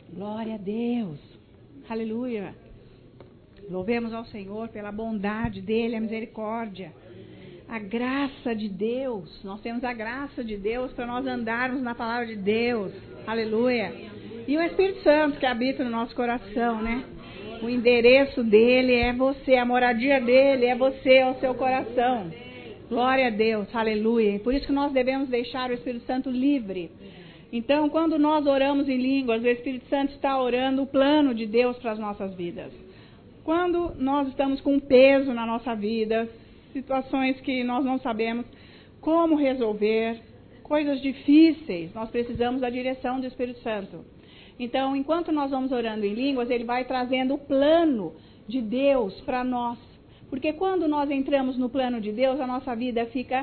Glória a Deus. Aleluia. Louvemos ao Senhor pela bondade dele, a misericórdia. A graça de Deus. Nós temos a graça de Deus para nós andarmos na palavra de Deus. Aleluia. E o Espírito Santo que habita no nosso coração, né? O endereço dele é você, a moradia dele é você, é o seu coração. Glória a Deus, aleluia. Por isso que nós devemos deixar o Espírito Santo livre. Então, quando nós oramos em línguas, o Espírito Santo está orando o plano de Deus para as nossas vidas. Quando nós estamos com um peso na nossa vida, situações que nós não sabemos como resolver, coisas difíceis, nós precisamos da direção do Espírito Santo. Então, enquanto nós vamos orando em línguas, ele vai trazendo o plano de Deus para nós. Porque quando nós entramos no plano de Deus, a nossa vida fica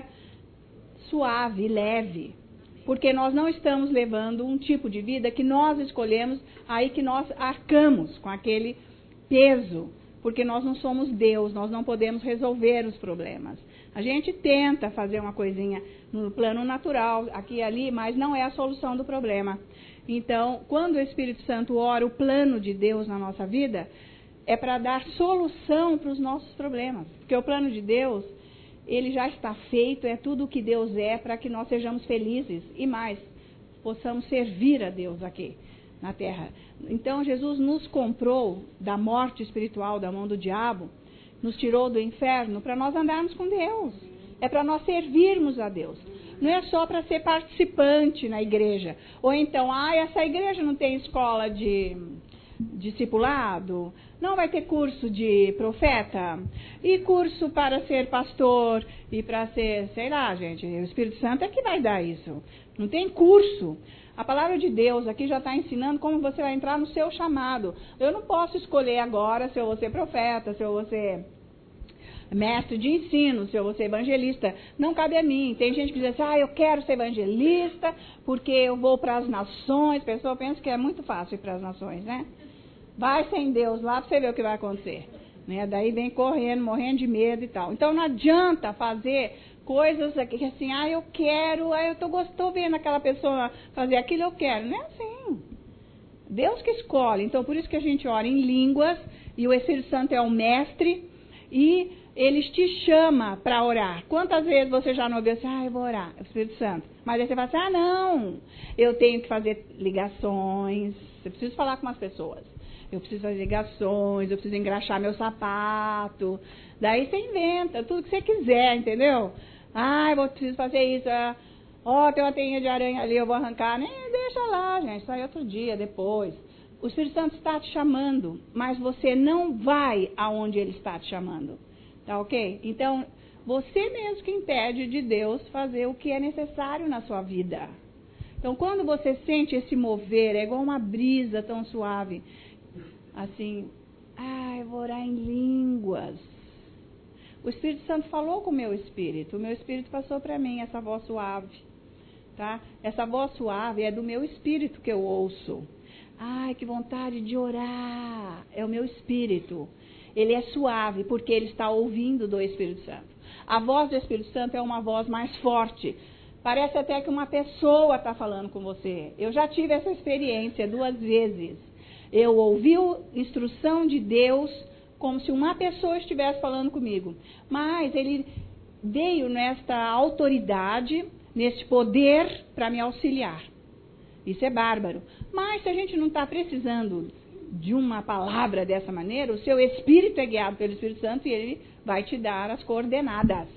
suave, leve. Porque nós não estamos levando um tipo de vida que nós escolhemos, aí que nós arcamos com aquele peso. Porque nós não somos Deus, nós não podemos resolver os problemas. A gente tenta fazer uma coisinha no plano natural, aqui e ali, mas não é a solução do problema. Então, quando o Espírito Santo ora o plano de Deus na nossa vida, é para dar solução para os nossos problemas. Porque o plano de Deus, ele já está feito, é tudo o que Deus é para que nós sejamos felizes e mais, possamos servir a Deus aqui na terra. Então, Jesus nos comprou da morte espiritual, da mão do diabo, nos tirou do inferno para nós andarmos com Deus. É para nós servirmos a Deus. Não é só para ser participante na igreja. Ou então, essa igreja não tem escola de discipulado, não vai ter curso de profeta, e curso para ser pastor, e para ser, sei lá, gente, o Espírito Santo é que vai dar isso. Não tem curso. A palavra de Deus aqui já está ensinando como você vai entrar no seu chamado. Eu não posso escolher agora se eu vou ser profeta, se eu vou ser mestre de ensino, se eu vou ser evangelista. Não cabe a mim. Tem gente que diz assim, eu quero ser evangelista porque eu vou para as nações. A pessoa pensa que é muito fácil ir para as nações, né? Vai sem Deus lá para você ver o que vai acontecer. Né? Daí vem correndo, morrendo de medo e tal. Então não adianta fazer coisas aqui, assim, eu quero, eu estou vendo aquela pessoa fazer aquilo, eu quero. Não é assim. Deus que escolhe. Então por isso que a gente ora em línguas, e o Espírito Santo é o mestre, e ele te chama para orar. Quantas vezes você já não ouviu assim, eu vou orar, é o Espírito Santo. Mas aí você fala assim, não, eu tenho que fazer ligações, eu preciso falar com umas pessoas. Eu preciso fazer ligações, eu preciso engraxar meu sapato. Daí você inventa tudo que você quiser, entendeu? Eu preciso fazer isso. Tem uma teinha de aranha ali, eu vou arrancar. Deixa lá, gente, sai outro dia, depois. O Espírito Santo está te chamando, mas você não vai aonde ele está te chamando. Tá ok? Então, você mesmo que impede de Deus fazer o que é necessário na sua vida. Então, quando você sente esse mover, é igual uma brisa tão suave. Assim, eu vou orar em línguas. O Espírito Santo falou com o meu espírito passou para mim essa voz suave, tá? Essa voz suave é do meu espírito que eu ouço. Que vontade de orar, é o meu espírito. Ele é suave porque ele está ouvindo do Espírito Santo. A voz do Espírito Santo é uma voz mais forte. Parece até que uma pessoa está falando com você. Eu já tive essa experiência 2 vezes. Eu ouvi a instrução de Deus como se uma pessoa estivesse falando comigo. Mas ele veio nesta autoridade, neste poder para me auxiliar. Isso é bárbaro. Mas se a gente não está precisando de uma palavra dessa maneira, o seu espírito é guiado pelo Espírito Santo e ele vai te dar as coordenadas.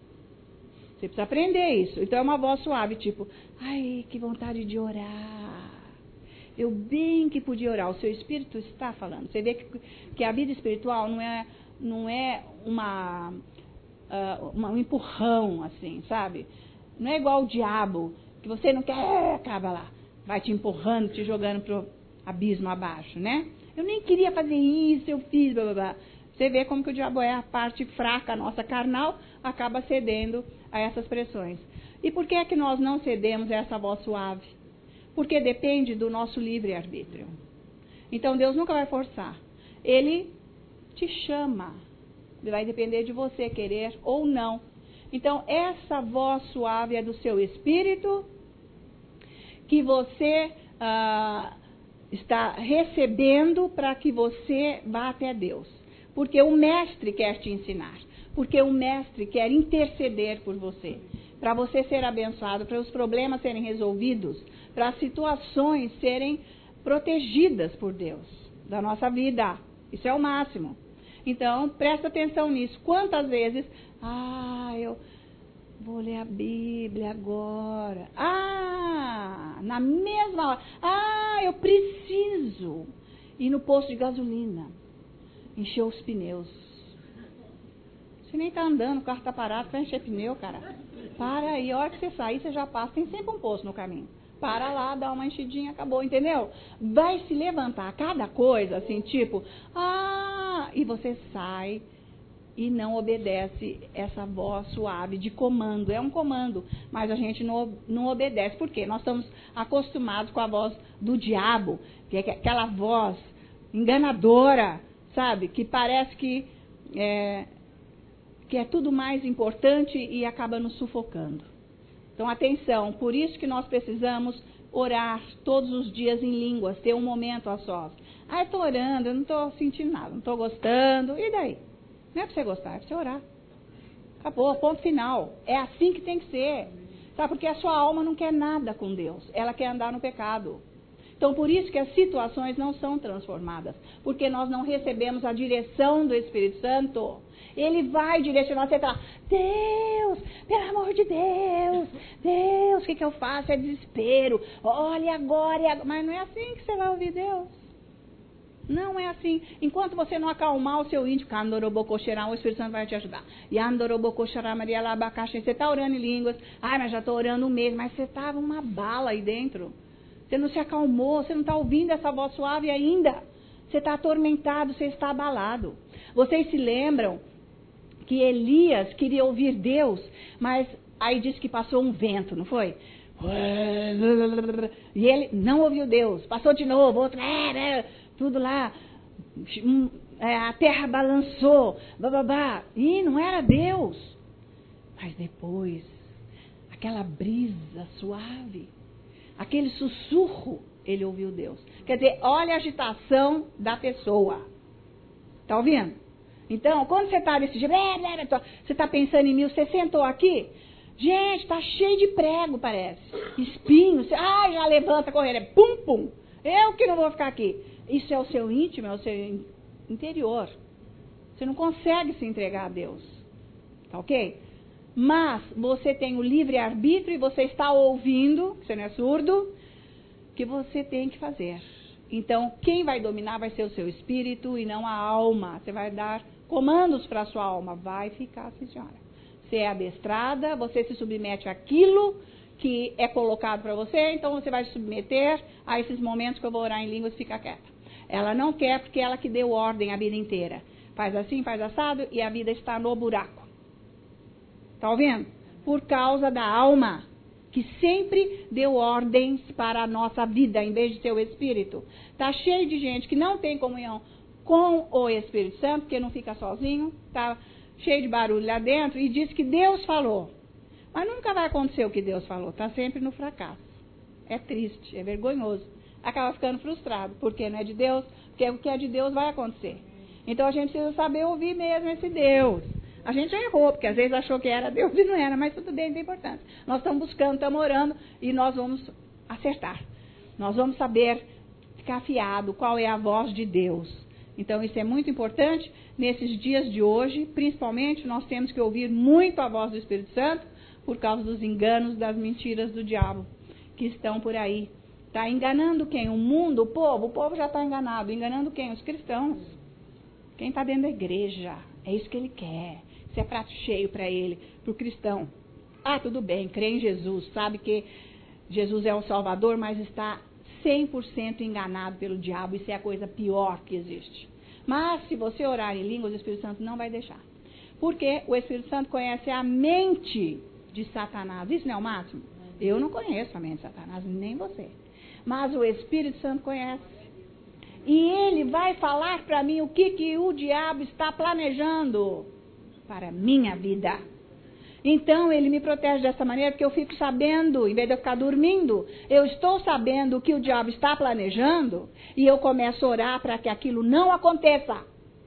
Você precisa aprender isso. Então é uma voz suave, tipo, que vontade de orar. Eu bem que podia orar, o seu espírito está falando. Você vê que a vida espiritual não é um empurrão, assim, sabe? Não é igual o diabo, que você não quer, acaba lá. Vai te empurrando, te jogando pro abismo abaixo, né? Eu nem queria fazer isso, eu fiz, blá, blá, blá. Você vê como que o diabo é a parte fraca, a nossa carnal, acaba cedendo a essas pressões. E por que é que nós não cedemos a essa voz suave? Porque depende do nosso livre-arbítrio. Então, Deus nunca vai forçar. Ele te chama. Vai depender de você querer ou não. Então, essa voz suave é do seu espírito, que você está recebendo para que você vá até Deus. Porque o mestre quer te ensinar. Porque o mestre quer interceder por você. Para você ser abençoado, para os problemas serem resolvidos, para as situações serem protegidas por Deus da nossa vida. Isso é o máximo. Então, presta atenção nisso. Quantas vezes, eu vou ler a Bíblia agora. Na mesma hora. Eu preciso ir no posto de gasolina, encher os pneus. Você nem está andando, o carro está parado para encher pneu, cara. Para aí, a hora que você sair, você já passa, tem sempre um posto no caminho. Para lá, dá uma enchidinha, acabou, entendeu? Vai se levantar cada coisa, assim, tipo, e você sai e não obedece essa voz suave de comando. É um comando, mas a gente não obedece. Por quê? Nós estamos acostumados com a voz do diabo, que é aquela voz enganadora, sabe? Que parece que é tudo mais importante e acaba nos sufocando. Então, atenção, por isso que nós precisamos orar todos os dias em línguas, ter um momento a sós. Eu estou orando, eu não estou sentindo nada, não estou gostando, e daí? Não é para você gostar, é para você orar. Acabou, ponto final. É assim que tem que ser. Sabe, porque a sua alma não quer nada com Deus, ela quer andar no pecado. Então, por isso que as situações não são transformadas, porque nós não recebemos a direção do Espírito Santo. Ele vai direcionar, você está, Deus, pelo amor de Deus, Deus, o que eu faço? É desespero, olha agora, mas não é assim que você vai ouvir Deus. Não é assim. Enquanto você não acalmar o seu íntimo, o Espírito Santo vai te ajudar. Você está orando em línguas, mas já estou orando um mês, mas você estava uma bala aí dentro. Você não se acalmou, você não está ouvindo essa voz suave ainda. Você está atormentado, você está abalado. Vocês se lembram que Elias queria ouvir Deus, mas aí disse que passou um vento, não foi? E ele não ouviu Deus. Passou de novo, outro, tudo lá, a terra balançou, e não era Deus. Mas depois, aquela brisa suave, aquele sussurro, ele ouviu Deus. Quer dizer, olha a agitação da pessoa. Está ouvindo? Então, quando você está desse jeito, você está pensando em mim, você sentou aqui, gente, está cheio de prego, parece. Espinhos, já levanta correndo, pum, pum. Eu que não vou ficar aqui. Isso é o seu íntimo, é o seu interior. Você não consegue se entregar a Deus. Tá ok? Mas você tem o livre-arbítrio e você está ouvindo, você não é surdo, que você tem que fazer. Então, quem vai dominar vai ser o seu espírito e não a alma. Você vai dar comandos para a sua alma. Vai ficar assim, senhora. Você é adestrada, você se submete àquilo que é colocado para você, então você vai se submeter a esses momentos que eu vou orar em línguas e ficar quieta. Ela não quer porque ela que deu ordem a vida inteira. Faz assim, faz assado e a vida está no buraco. Está ouvindo? Por causa da alma, que sempre deu ordens para a nossa vida, em vez de ser o Espírito. Está cheio de gente que não tem comunhão com o Espírito Santo, porque não fica sozinho, está cheio de barulho lá dentro, e diz que Deus falou. Mas nunca vai acontecer o que Deus falou, está sempre no fracasso. É triste, é vergonhoso. Acaba ficando frustrado, porque não é de Deus, porque o que é de Deus vai acontecer. Então a gente precisa saber ouvir mesmo esse Deus. A gente já errou, porque às vezes achou que era Deus e não era, mas tudo bem, não tem importância. Nós estamos buscando, estamos orando e nós vamos acertar. Nós vamos saber ficar afiado qual é a voz de Deus. Então isso é muito importante nesses dias de hoje, principalmente nós temos que ouvir muito a voz do Espírito Santo por causa dos enganos, das mentiras do diabo que estão por aí. Está enganando quem? O mundo, o povo já está enganado. Enganando quem? Os cristãos. Quem está dentro da igreja. É isso que ele quer. Isso é prato cheio para ele, para o cristão. Tudo bem, crê em Jesus, sabe que Jesus é o Salvador, mas está 100% enganado pelo diabo. Isso é a coisa pior que existe. Mas se você orar em línguas, o Espírito Santo não vai deixar. Porque o Espírito Santo conhece a mente de Satanás. Isso não é o máximo? Eu não conheço a mente de Satanás, nem você. Mas o Espírito Santo conhece. E ele vai falar para mim o que o diabo está planejando para a minha vida. Então, ele me protege dessa maneira porque eu fico sabendo, em vez de eu ficar dormindo, eu estou sabendo o que o diabo está planejando e eu começo a orar para que aquilo não aconteça.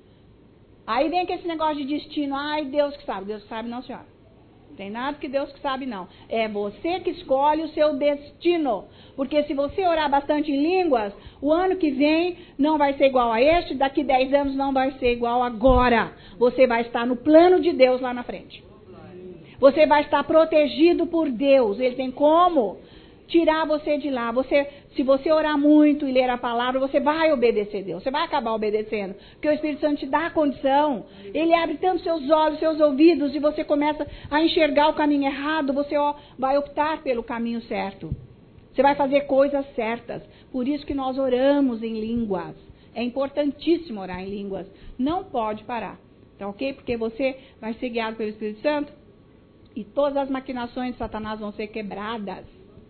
Aí vem com esse negócio de destino. Ai, Deus que sabe. Deus que sabe não, senhora. Não tem nada que Deus que sabe não. É você que escolhe o seu destino. Porque se você orar bastante em línguas, o ano que vem não vai ser igual a este, daqui 10 anos não vai ser igual agora. Você vai estar no plano de Deus lá na frente. Você vai estar protegido por Deus. Ele tem como tirar você de lá. Se você orar muito e ler a palavra, você vai obedecer a Deus. Você vai acabar obedecendo. Porque o Espírito Santo te dá a condição. Ele abre tanto seus olhos, seus ouvidos, e você começa a enxergar o caminho errado. Você vai optar pelo caminho certo. Você vai fazer coisas certas. Por isso que nós oramos em línguas. É importantíssimo orar em línguas. Não pode parar. Tá ok? Porque você vai ser guiado pelo Espírito Santo. E todas as maquinações de Satanás vão ser quebradas.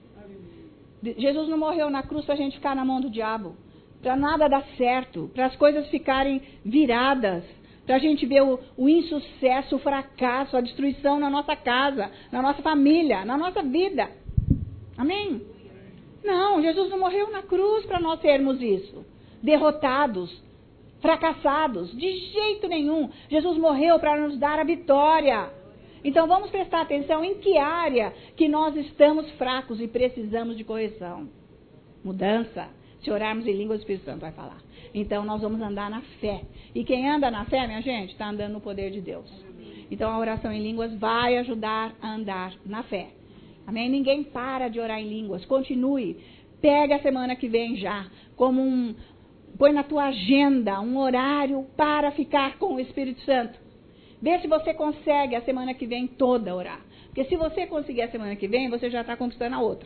Jesus não morreu na cruz para a gente ficar na mão do diabo. Para nada dar certo. Para as coisas ficarem viradas. Para a gente ver o insucesso, o fracasso, a destruição na nossa casa, na nossa família, na nossa vida. Amém? Não, Jesus não morreu na cruz para nós sermos isso. Derrotados, fracassados. De jeito nenhum. Jesus morreu para nos dar a vitória. Então vamos prestar atenção em que área que nós estamos fracos e precisamos de correção. Mudança. Se orarmos em língua, o Espírito Santo vai falar. Então nós vamos andar na fé. E quem anda na fé, minha gente, está andando no poder de Deus. Então a oração em línguas vai ajudar a andar na fé. Amém? Ninguém para de orar em línguas. Continue. Pega a semana que vem já como põe na tua agenda um horário para ficar com o Espírito Santo. Vê se você consegue a semana que vem toda orar. Porque se você conseguir a semana que vem, você já está conquistando a outra.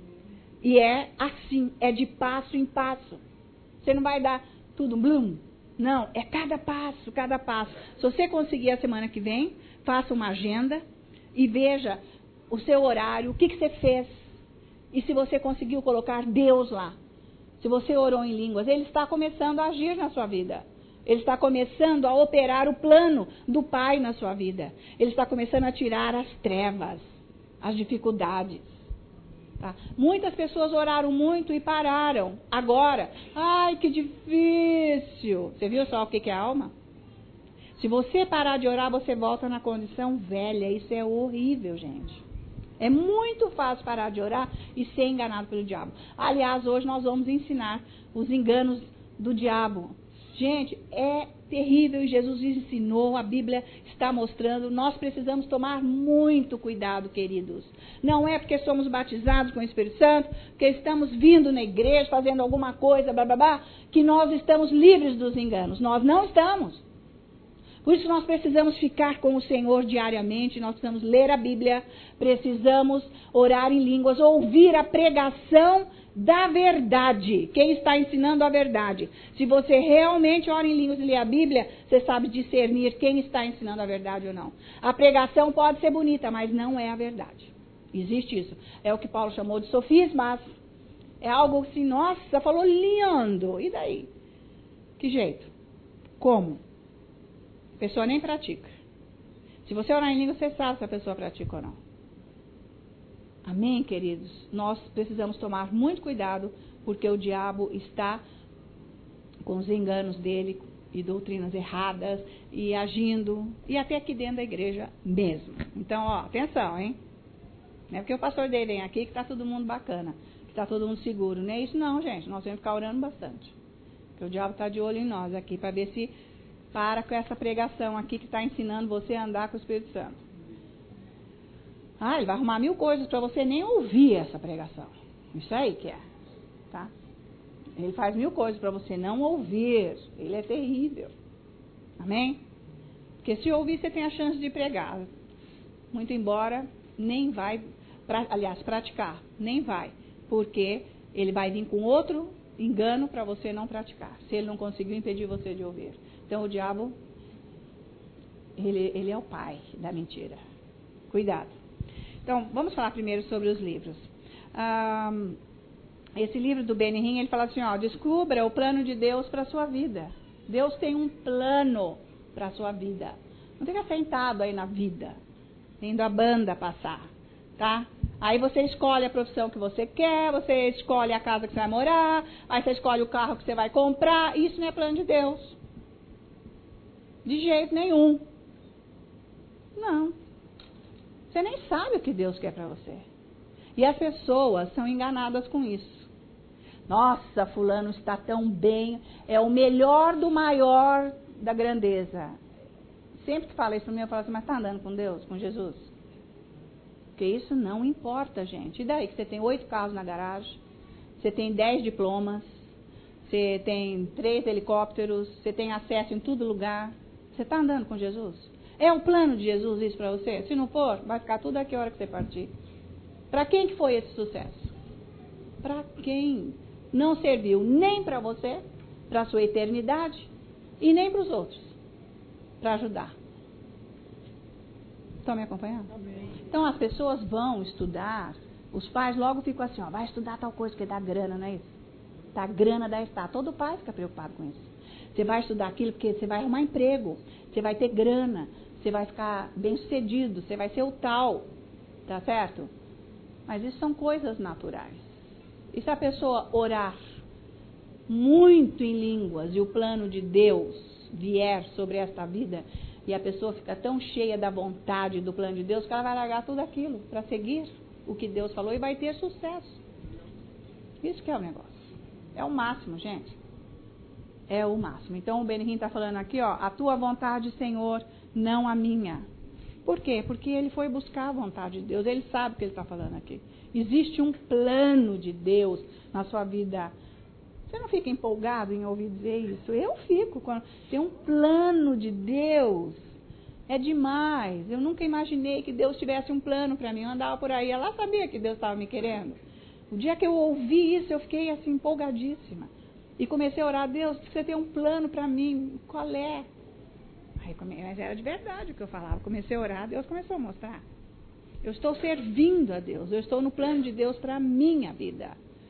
E é assim, é de passo em passo. Você não vai dar tudo blum. Não, é cada passo, cada passo. Se você conseguir a semana que vem, faça uma agenda e veja o seu horário, o que você fez. E se você conseguiu colocar Deus lá. Se você orou em línguas, Ele está começando a agir na sua vida. Ele está começando a operar o plano do Pai na sua vida. Ele está começando a tirar as trevas, as dificuldades. Tá? Muitas pessoas oraram muito e pararam. Agora, ai, que difícil. Você viu só o que é a alma? Se você parar de orar, você volta na condição velha. Isso é horrível, gente. É muito fácil parar de orar e ser enganado pelo diabo. Aliás, hoje nós vamos ensinar os enganos do diabo. Gente, é terrível e Jesus ensinou, a Bíblia está mostrando, nós precisamos tomar muito cuidado, queridos. Não é porque somos batizados com o Espírito Santo, porque estamos vindo na igreja, fazendo alguma coisa, blá, blá, blá, que nós estamos livres dos enganos. Nós não estamos. Por isso nós precisamos ficar com o Senhor diariamente, nós precisamos ler a Bíblia, precisamos orar em línguas, ouvir a pregação da verdade. Quem está ensinando a verdade? Se você realmente ora em línguas e lê a Bíblia, você sabe discernir quem está ensinando a verdade ou não. A pregação pode ser bonita, mas não é a verdade. Existe isso. É o que Paulo chamou de sofismas. É algo assim, nossa, falou lindo. E daí? Que jeito? Como? A pessoa nem pratica. Se você orar em língua, você sabe se a pessoa pratica ou não. Amém, queridos? Nós precisamos tomar muito cuidado, porque o diabo está com os enganos dele e doutrinas erradas e agindo, e até aqui dentro da igreja mesmo. Então, ó, atenção, hein? Não é porque o pastor dele vem aqui que está todo mundo bacana, que está todo mundo seguro. Não é isso não, gente. Nós temos que ficar orando bastante. Porque o diabo está de olho em nós aqui, para ver se para com essa pregação aqui que está ensinando você a andar com o Espírito Santo. Ah, ele vai arrumar 1000 coisas para você nem ouvir essa pregação. Isso aí que é. Tá? Ele faz 1000 coisas para você não ouvir. Ele é terrível. Amém? Porque se ouvir, você tem a chance de pregar. Muito embora, nem vai, praticar. Nem vai. Porque ele vai vir com outro engano para você não praticar. Se ele não conseguiu impedir você de ouvir. Então, o diabo, ele é o pai da mentira. Cuidado. Então, vamos falar primeiro sobre os livros. Esse livro do Benny Hinn, ele fala assim, ó, descubra o plano de Deus para a sua vida. Deus tem um plano para a sua vida. Não fica sentado aí na vida. Indo a banda passar, tá? Aí você escolhe a profissão que você quer, você escolhe a casa que você vai morar, aí você escolhe o carro que você vai comprar. Isso não é plano de Deus. De jeito nenhum. Não. Você nem sabe o que Deus quer para você. E as pessoas são enganadas com isso. Nossa, fulano está tão bem, é o melhor do maior da grandeza. Sempre que fala isso para mim, eu falo assim, mas está andando com Deus, com Jesus? Porque isso não importa, gente. E daí que você tem 8 carros na garagem, você tem 10 diplomas, você tem 3 helicópteros, você tem acesso em todo lugar. Você está andando com Jesus? É o plano de Jesus isso para você? Se não for, vai ficar tudo aqui a hora que você partir. Para quem que foi esse sucesso? Para quem? Não serviu nem para você, para a sua eternidade, e nem para os outros, para ajudar. Estão me acompanhando? Amém. Então as pessoas vão estudar, os pais logo ficam assim, ó, vai estudar tal coisa que dá grana, não é isso? Dá grana, dá estar. Todo pai fica preocupado com isso. Você vai estudar aquilo porque você vai arrumar emprego, você vai ter grana, você vai ficar bem sucedido, você vai ser o tal, tá certo? Mas isso são coisas naturais. E se a pessoa orar muito em línguas e o plano de Deus vier sobre esta vida e a pessoa fica tão cheia da vontade do plano de Deus que ela vai largar tudo aquilo para seguir o que Deus falou e vai ter sucesso. Isso que é o negócio. É o máximo, gente. É o máximo. Então o Benihim está falando aqui, ó, a tua vontade, Senhor, não a minha. Por quê? Porque ele foi buscar a vontade de Deus. Ele sabe o que ele está falando aqui. Existe um plano de Deus na sua vida. Você não fica empolgado em ouvir dizer isso? Eu fico. Quando tem um plano de Deus, é demais. Eu nunca imaginei que Deus tivesse um plano para mim. Eu andava por aí, ela sabia que Deus estava me querendo. O dia que eu ouvi isso, eu fiquei assim empolgadíssima. E comecei a orar, Deus, você tem um plano para mim. Qual é? Mas era de verdade o que eu falava. Comecei a orar, Deus começou a mostrar. Eu estou servindo a Deus. Eu estou no plano de Deus para a minha vida.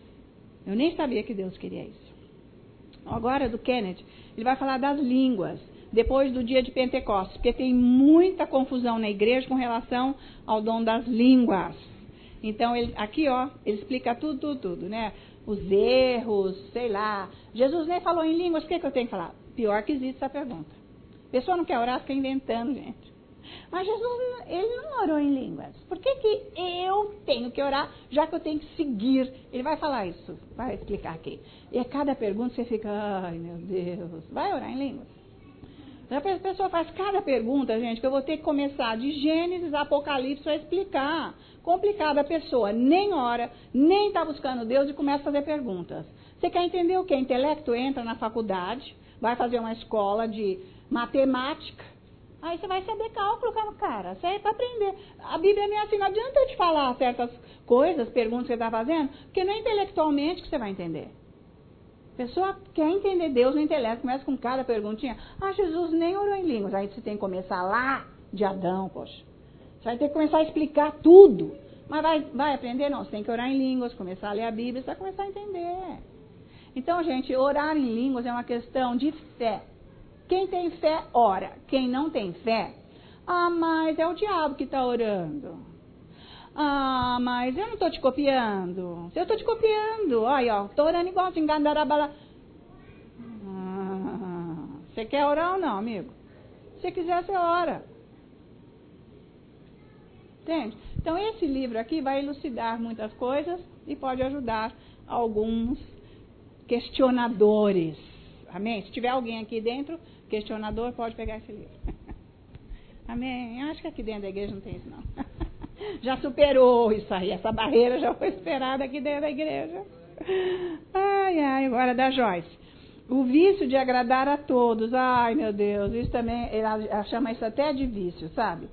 Eu nem sabia que Deus queria isso. Agora, do Kenneth, ele vai falar das línguas, depois do dia de Pentecostes, porque tem muita confusão na igreja com relação ao dom das línguas. Então, ele, aqui, ó, ele explica tudo, né? Os erros, sei lá. Jesus nem falou em línguas, o que eu tenho que falar? Pior que existe essa pergunta. A pessoa não quer orar, fica inventando, gente. Mas Jesus, ele não orou em línguas. Por que eu tenho que orar, já que eu tenho que seguir? Ele vai falar isso, vai explicar aqui. E a cada pergunta você fica, ai meu Deus, vai orar em línguas? A pessoa faz cada pergunta, gente, que eu vou ter que começar de Gênesis a Apocalipse para explicar. Complicada a pessoa, nem ora, nem está buscando Deus e começa a fazer perguntas. Você quer entender o que? Intelecto entra na faculdade, vai fazer uma escola de matemática, aí você vai saber cálculo, cara, isso aí é para aprender. A Bíblia é assim, não adianta eu te falar certas coisas, perguntas que você está fazendo, porque não é intelectualmente que você vai entender. A pessoa quer entender Deus no intelecto, começa com cada perguntinha. Ah, Jesus nem orou em línguas. Aí você tem que começar lá de Adão, poxa. Você vai ter que começar a explicar tudo. Mas vai aprender? Não, você tem que orar em línguas, começar a ler a Bíblia, você vai começar a entender. Então, gente, orar em línguas é uma questão de fé. Quem tem fé, ora. Quem não tem fé, mas é o diabo que está orando. Mas eu não estou te copiando. Eu estou te copiando. Olha, ó, estou orando igual de engandarabala. Você quer orar ou não, amigo? Se quiser, você ora. Entende? Então, esse livro aqui vai elucidar muitas coisas e pode ajudar alguns questionadores. Amém? Se tiver alguém aqui dentro, questionador, pode pegar esse livro. Amém? Eu acho que aqui dentro da igreja não tem isso, não. Já superou isso aí, essa barreira já foi superada aqui dentro da igreja. Ai, agora da Joyce. O vício de agradar a todos. Ai, meu Deus, isso também, ela chama isso até de vício, sabe?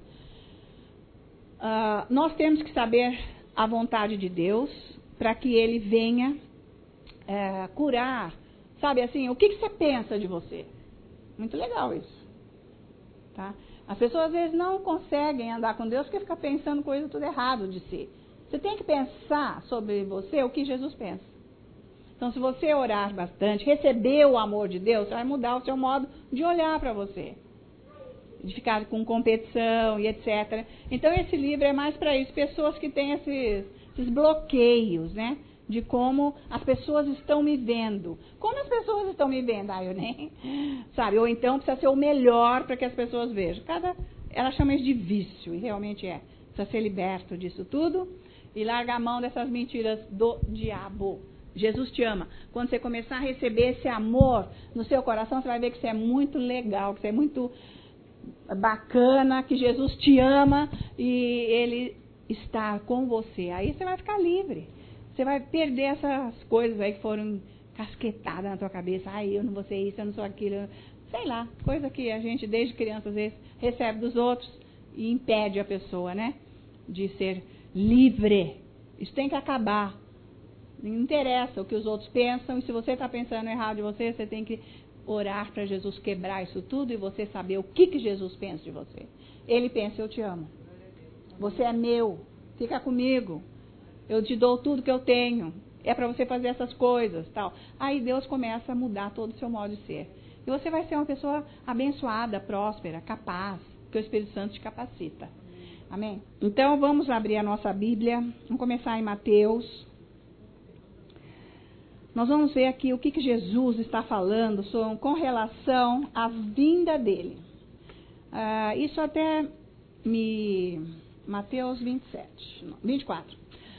Nós temos que saber a vontade de Deus para que Ele venha curar. Sabe assim, o que você pensa de você? Muito legal isso. Tá? As pessoas às vezes não conseguem andar com Deus porque ficam pensando coisa tudo errado de si. Você tem que pensar sobre você o que Jesus pensa. Então, se você orar bastante, receber o amor de Deus, vai mudar o seu modo de olhar para você. de ficar com competição e etc. Então esse livro é mais para isso, pessoas que têm esses bloqueios, né? De como as pessoas estão me vendo. Como as pessoas estão me vendo? Eu nem... Sabe? Ou então precisa ser o melhor para que as pessoas vejam. Ela chama isso de vício, e realmente é. Precisa ser liberto disso tudo e largar a mão dessas mentiras do diabo. Jesus te ama. Quando você começar a receber esse amor no seu coração, você vai ver que você é muito legal, que você é muito bacana, que Jesus te ama e Ele está com você. Aí você vai ficar livre. Você vai perder essas coisas aí que foram casquetadas na tua cabeça. Eu não vou ser isso, eu não sou aquilo. Sei lá, coisa que a gente desde criança às vezes recebe dos outros e impede a pessoa, né? De ser livre. Isso tem que acabar. Não interessa o que os outros pensam, e se você está pensando errado de você, você tem que orar para Jesus quebrar isso tudo e você saber o que Jesus pensa de você. Ele pensa, eu te amo. Você é meu, fica comigo. Eu te dou tudo que eu tenho. É para você fazer essas coisas, tal. Aí Deus começa a mudar todo o seu modo de ser. E você vai ser uma pessoa abençoada, próspera, capaz, que o Espírito Santo te capacita. Amém? Então vamos abrir a nossa Bíblia. Vamos começar em Mateus. Nós vamos ver aqui o que Jesus está falando com relação à vinda dele. Isso até Mateus 24.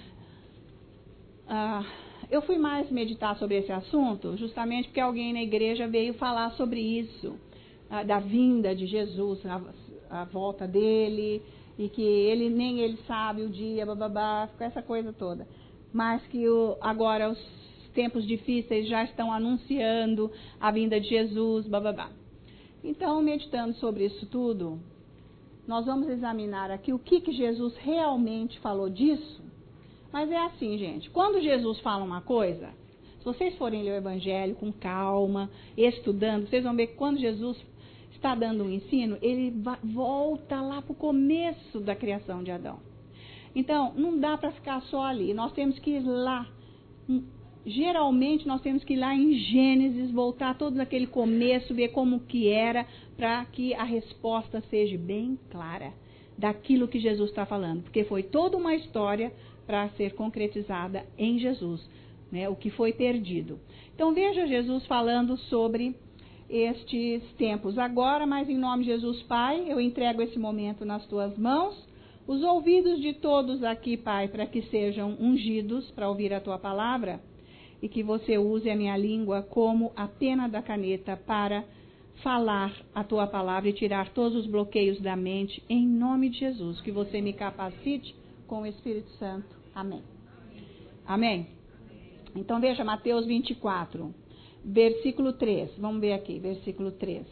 Eu fui mais meditar sobre esse assunto, justamente porque alguém na igreja veio falar sobre isso, da vinda de Jesus, a volta dele, e que nem ele sabe o dia, com essa coisa toda. Mas que agora os tempos difíceis já estão anunciando a vinda de Jesus, Então, meditando sobre isso tudo, nós vamos examinar aqui o que Jesus realmente falou disso. Mas é assim, gente, quando Jesus fala uma coisa, se vocês forem ler o Evangelho com calma, estudando, vocês vão ver que quando Jesus está dando um ensino, ele volta lá para o começo da criação de Adão. Então, não dá para ficar só ali, nós temos que ir lá. Geralmente nós temos que ir lá em Gênesis, voltar todo aquele começo, ver como que era, para que a resposta seja bem clara daquilo que Jesus está falando. Porque foi toda uma história para ser concretizada em Jesus, né, o que foi perdido. Então veja Jesus falando sobre estes tempos agora, mas em nome de Jesus, Pai, eu entrego esse momento nas tuas mãos, os ouvidos de todos aqui, Pai, para que sejam ungidos para ouvir a tua palavra, e que você use a minha língua como a pena da caneta para falar a tua palavra e tirar todos os bloqueios da mente, em nome de Jesus. Que você me capacite com o Espírito Santo. Amém. Amém? Então veja Mateus 24, versículo 3. Vamos ver aqui, versículo 3.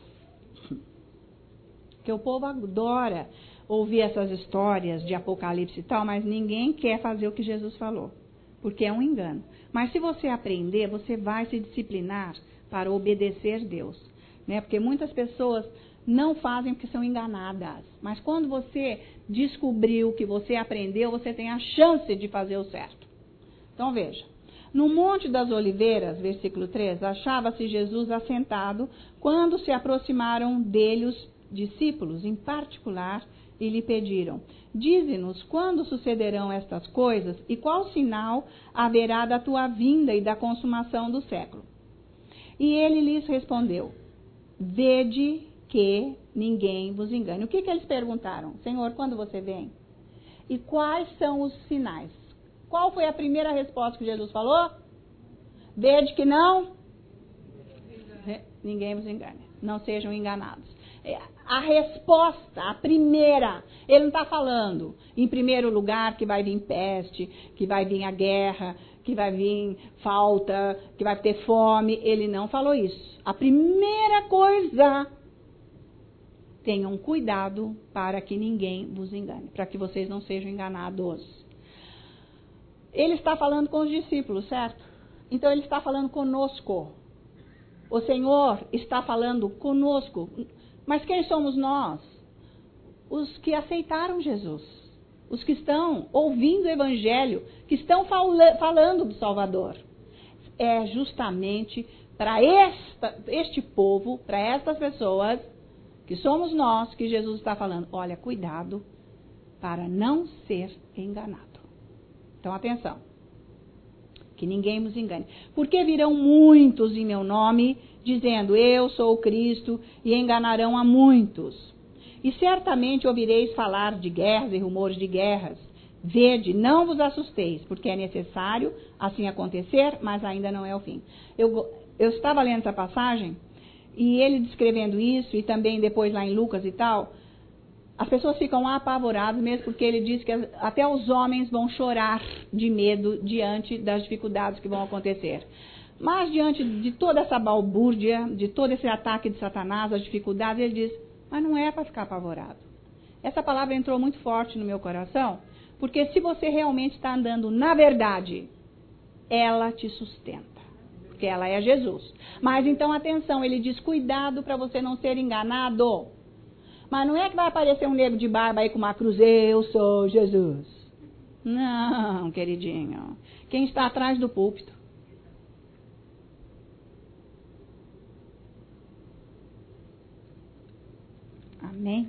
Que o povo adora ouvir essas histórias de Apocalipse e tal, mas ninguém quer fazer o que Jesus falou, porque é um engano. Mas se você aprender, você vai se disciplinar para obedecer Deus, né? Porque muitas pessoas não fazem porque são enganadas. Mas quando você descobriu o que você aprendeu, você tem a chance de fazer o certo. Então veja. No Monte das Oliveiras, versículo 3, achava-se Jesus assentado quando se aproximaram dele os discípulos, em particular, e lhe pediram: dize-nos quando sucederão estas coisas e qual sinal haverá da tua vinda e da consumação do século. E ele lhes respondeu: vede que ninguém vos engane. O que eles perguntaram? Senhor, quando você vem? E quais são os sinais? Qual foi a primeira resposta que Jesus falou? Vede que ninguém vos engane. Não sejam enganados. A resposta, a primeira, ele não está falando, em primeiro lugar, que vai vir peste, que vai vir a guerra, que vai vir falta, que vai ter fome. Ele não falou isso. A primeira coisa, tenham cuidado para que ninguém vos engane, para que vocês não sejam enganados. Ele está falando com os discípulos, certo? Então ele está falando conosco. O Senhor está falando conosco. Mas quem somos nós? Os que aceitaram Jesus. Os que estão ouvindo o Evangelho, que estão falando do Salvador. É justamente para este povo, para estas pessoas, que somos nós, que Jesus está falando, olha, cuidado para não ser enganado. Então, atenção, que ninguém nos engane. Porque virão muitos em meu nome, dizendo, eu sou o Cristo, e enganarão a muitos. E certamente ouvireis falar de guerras e rumores de guerras. Vede, não vos assusteis, porque é necessário assim acontecer, mas ainda não é o fim. Eu estava lendo essa passagem, e ele descrevendo isso, e também depois lá em Lucas e tal, as pessoas ficam apavoradas mesmo, porque ele diz que até os homens vão chorar de medo diante das dificuldades que vão acontecer. Mas diante de toda essa balbúrdia, de todo esse ataque de Satanás, as dificuldades, ele diz, mas não é para ficar apavorado. Essa palavra entrou muito forte no meu coração, porque se você realmente está andando na verdade, ela te sustenta, porque ela é Jesus. Mas então, atenção, ele diz, cuidado para você não ser enganado. Mas não é que vai aparecer um negro de barba aí com uma cruz, eu sou Jesus. Não, queridinho. Quem está atrás do púlpito? Amém?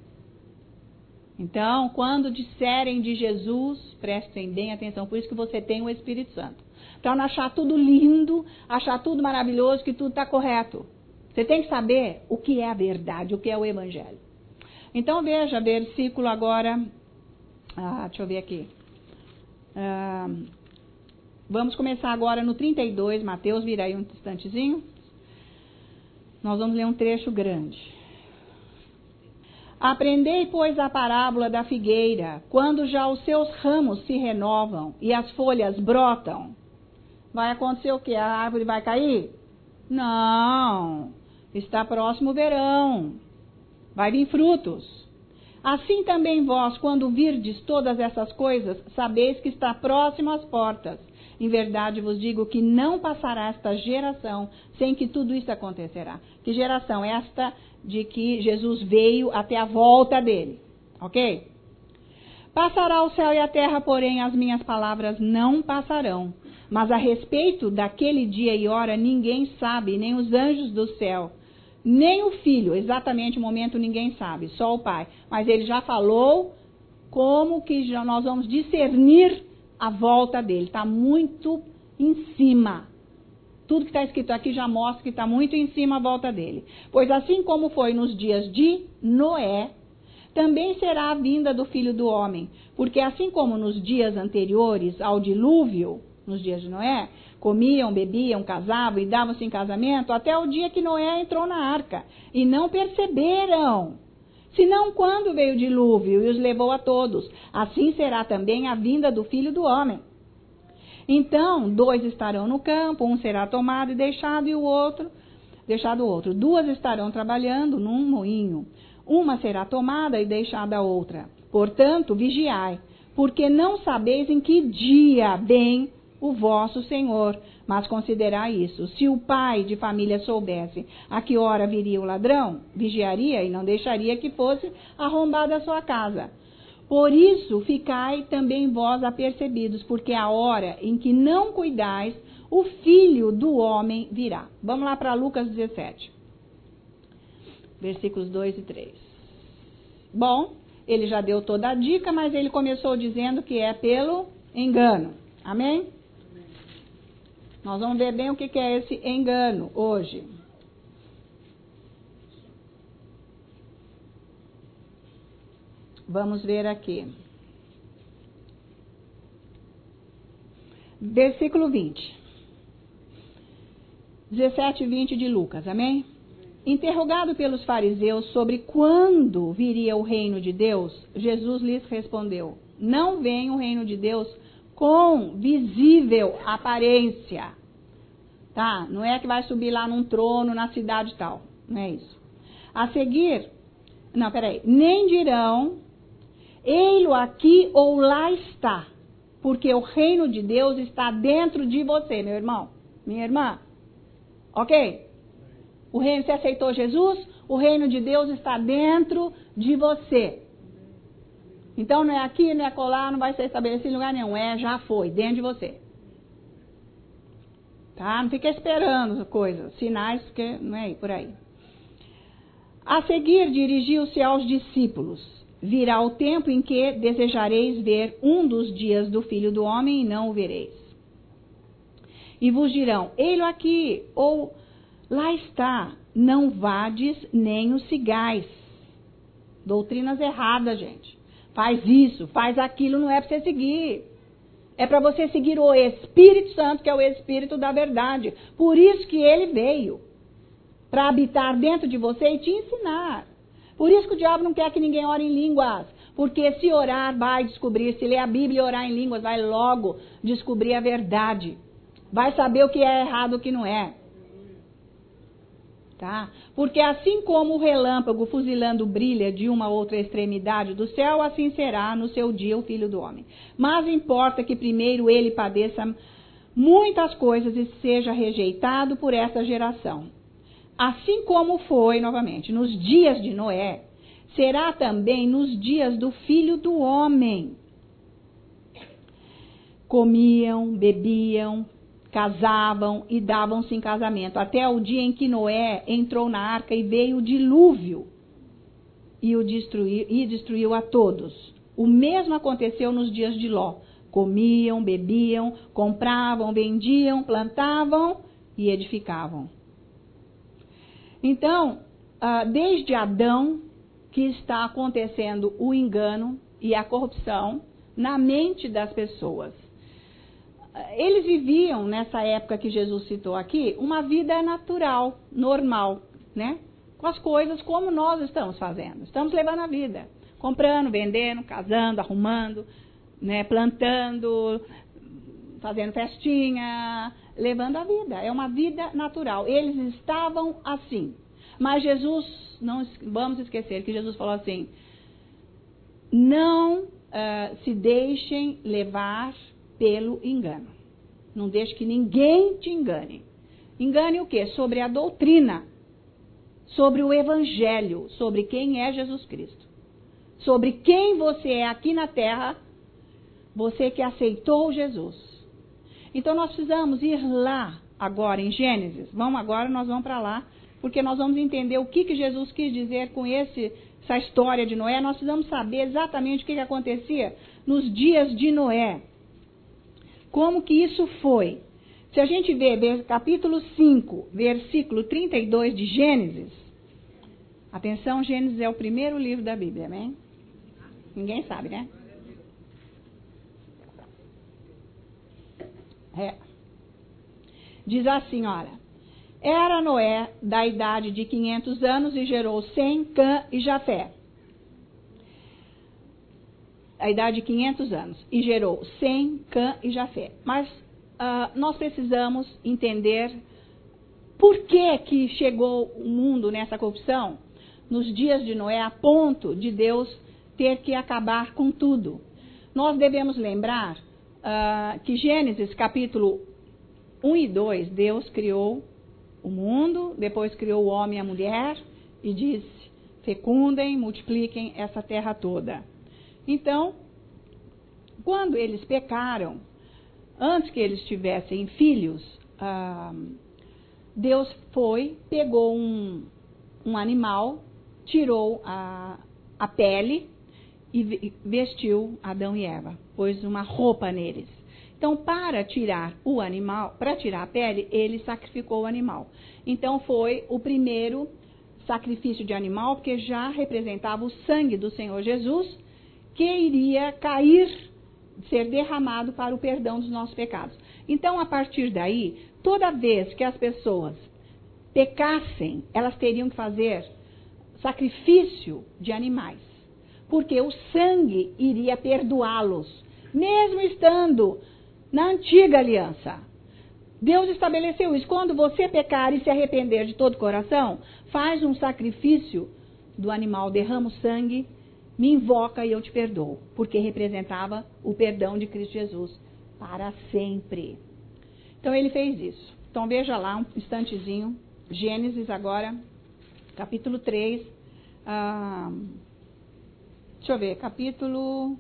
Então, quando disserem de Jesus, prestem bem atenção, por isso que você tem o Espírito Santo. Para não achar tudo lindo, achar tudo maravilhoso, que tudo está correto. Você tem que saber o que é a verdade, o que é o Evangelho. Então, veja, versículo agora, deixa eu ver aqui. Vamos começar agora no 32, Mateus, vira aí um instantezinho. Nós vamos ler um trecho grande. Aprendei, pois, a parábola da figueira, quando já os seus ramos se renovam e as folhas brotam. Vai acontecer o quê? A árvore vai cair? Não, está próximo o verão, vai vir frutos. Assim também vós, quando virdes todas essas coisas, sabeis que está próximo às portas. Em verdade vos digo que não passará esta geração sem que tudo isso acontecerá. Que geração? Esta de que Jesus veio até a volta dele. Ok? Passará o céu e a terra, porém as minhas palavras não passarão. Mas a respeito daquele dia e hora ninguém sabe, nem os anjos do céu, nem o Filho, exatamente o momento ninguém sabe, só o Pai. Mas ele já falou como que nós vamos discernir a volta dele. Está muito em cima. Tudo que está escrito aqui já mostra que está muito em cima a volta dele. Pois assim como foi nos dias de Noé, também será a vinda do Filho do Homem. Porque assim como nos dias anteriores ao dilúvio, nos dias de Noé, comiam, bebiam, casavam e davam-se em casamento, até o dia que Noé entrou na arca. E não perceberam. Senão quando veio o dilúvio e os levou a todos, assim será também a vinda do Filho do Homem. Então, 2 estarão no campo, um será tomado e deixado o outro. 2 estarão trabalhando num moinho. Uma será tomada e deixada a outra. Portanto, vigiai, porque não sabeis em que dia vem o vosso Senhor. Mas considerai isso, se o pai de família soubesse a que hora viria o ladrão, vigiaria e não deixaria que fosse arrombada a sua casa. Por isso, ficai também vós apercebidos, porque a hora em que não cuidais, o Filho do Homem virá. Vamos lá para Lucas 17, versículos 2 e 3. Bom, ele já deu toda a dica, mas ele começou dizendo que é pelo engano. Amém? Nós vamos ver bem o que é esse engano hoje. Vamos ver aqui. Versículo 20. 17 e 20 de Lucas, amém? Interrogado pelos fariseus sobre quando viria o reino de Deus, Jesus lhes respondeu: não vem o reino de Deus com visível aparência. Tá? Não é que vai subir lá num trono na cidade tal. Não é isso. A seguir, nem dirão, ei-lo aqui ou lá está, porque o reino de Deus está dentro de você, meu irmão, minha irmã. Ok? O reino, você aceitou Jesus? O reino de Deus está dentro de você. Então não é aqui, não é colar, não vai ser estabelecido em lugar nenhum. Já foi, dentro de você. Tá? Não fica esperando coisas, sinais, porque não é por aí. A seguir, dirigiu-se aos discípulos: virá o tempo em que desejareis ver um dos dias do Filho do Homem e não o vereis. E vos dirão: ei-lo aqui, ou lá está, não vades nem o sigais. Doutrinas erradas, gente. Faz isso, faz aquilo, não é para você seguir. É para você seguir o Espírito Santo, que é o Espírito da verdade. Por isso que ele veio, para habitar dentro de você e te ensinar. Por isso que o diabo não quer que ninguém ore em línguas. Porque se orar, vai descobrir. Se ler a Bíblia e orar em línguas, vai logo descobrir a verdade. Vai saber o que é errado e o que não é. Tá? Porque assim como o relâmpago fuzilando brilha de uma outra extremidade do céu, assim será no seu dia o Filho do Homem. Mas importa que primeiro ele padeça muitas coisas e seja rejeitado por essa geração. Assim como foi, novamente, nos dias de Noé, será também nos dias do Filho do Homem. Comiam, bebiam, casavam e davam-se em casamento, até o dia em que Noé entrou na arca e veio o dilúvio e destruiu a todos. O mesmo aconteceu nos dias de Ló. Comiam, bebiam, compravam, vendiam, plantavam e edificavam. Então, desde Adão, que está acontecendo o engano e a corrupção na mente das pessoas. Eles viviam, nessa época que Jesus citou aqui, uma vida natural, normal, né? Com as coisas como nós estamos fazendo. Estamos levando a vida. Comprando, vendendo, casando, arrumando, né? Plantando, fazendo festinha, levando a vida. É uma vida natural. Eles estavam assim. Mas Jesus, não vamos esquecer que Jesus falou assim: não se deixem levar pelo engano. Não deixe que ninguém te engane. Engane o quê? Sobre a doutrina, sobre o evangelho, sobre quem é Jesus Cristo, sobre quem você é aqui na terra, você que aceitou Jesus. Então nós precisamos ir lá agora em Gênesis. Nós vamos para lá, porque nós vamos entender o que Jesus quis dizer com essa história de Noé. Nós precisamos saber exatamente o que acontecia nos dias de Noé. Como que isso foi? Se a gente ver capítulo 5, versículo 32 de Gênesis. Atenção, Gênesis é o primeiro livro da Bíblia, amém? Ninguém sabe, né? Diz assim, olha: era Noé da idade de 500 anos e gerou Sem, Cã e Jafé. A idade de 500 anos e gerou Sem, Cã e Jafé. Mas nós precisamos entender por que chegou o mundo nessa corrupção nos dias de Noé, a ponto de Deus ter que acabar com tudo. Nós devemos lembrar que Gênesis capítulo 1 e 2, Deus criou o mundo, depois criou o homem e a mulher e disse: fecundem, multipliquem essa terra toda. Então, quando eles pecaram, antes que eles tivessem filhos, Deus pegou um animal, tirou a pele e vestiu Adão e Eva, pôs uma roupa neles. Então, para tirar o animal, para tirar a pele, ele sacrificou o animal. Então, foi o primeiro sacrifício de animal, porque já representava o sangue do Senhor Jesus, que iria cair, ser derramado para o perdão dos nossos pecados. Então, a partir daí, toda vez que as pessoas pecassem, elas teriam que fazer sacrifício de animais, porque o sangue iria perdoá-los, mesmo estando na antiga aliança. Deus estabeleceu isso. Quando você pecar e se arrepender de todo o coração, faz um sacrifício do animal, derrama o sangue, me invoca e eu te perdoo, porque representava o perdão de Cristo Jesus para sempre. Então ele fez isso. Então veja lá um instantezinho, Gênesis agora, capítulo 3, deixa eu ver, capítulo,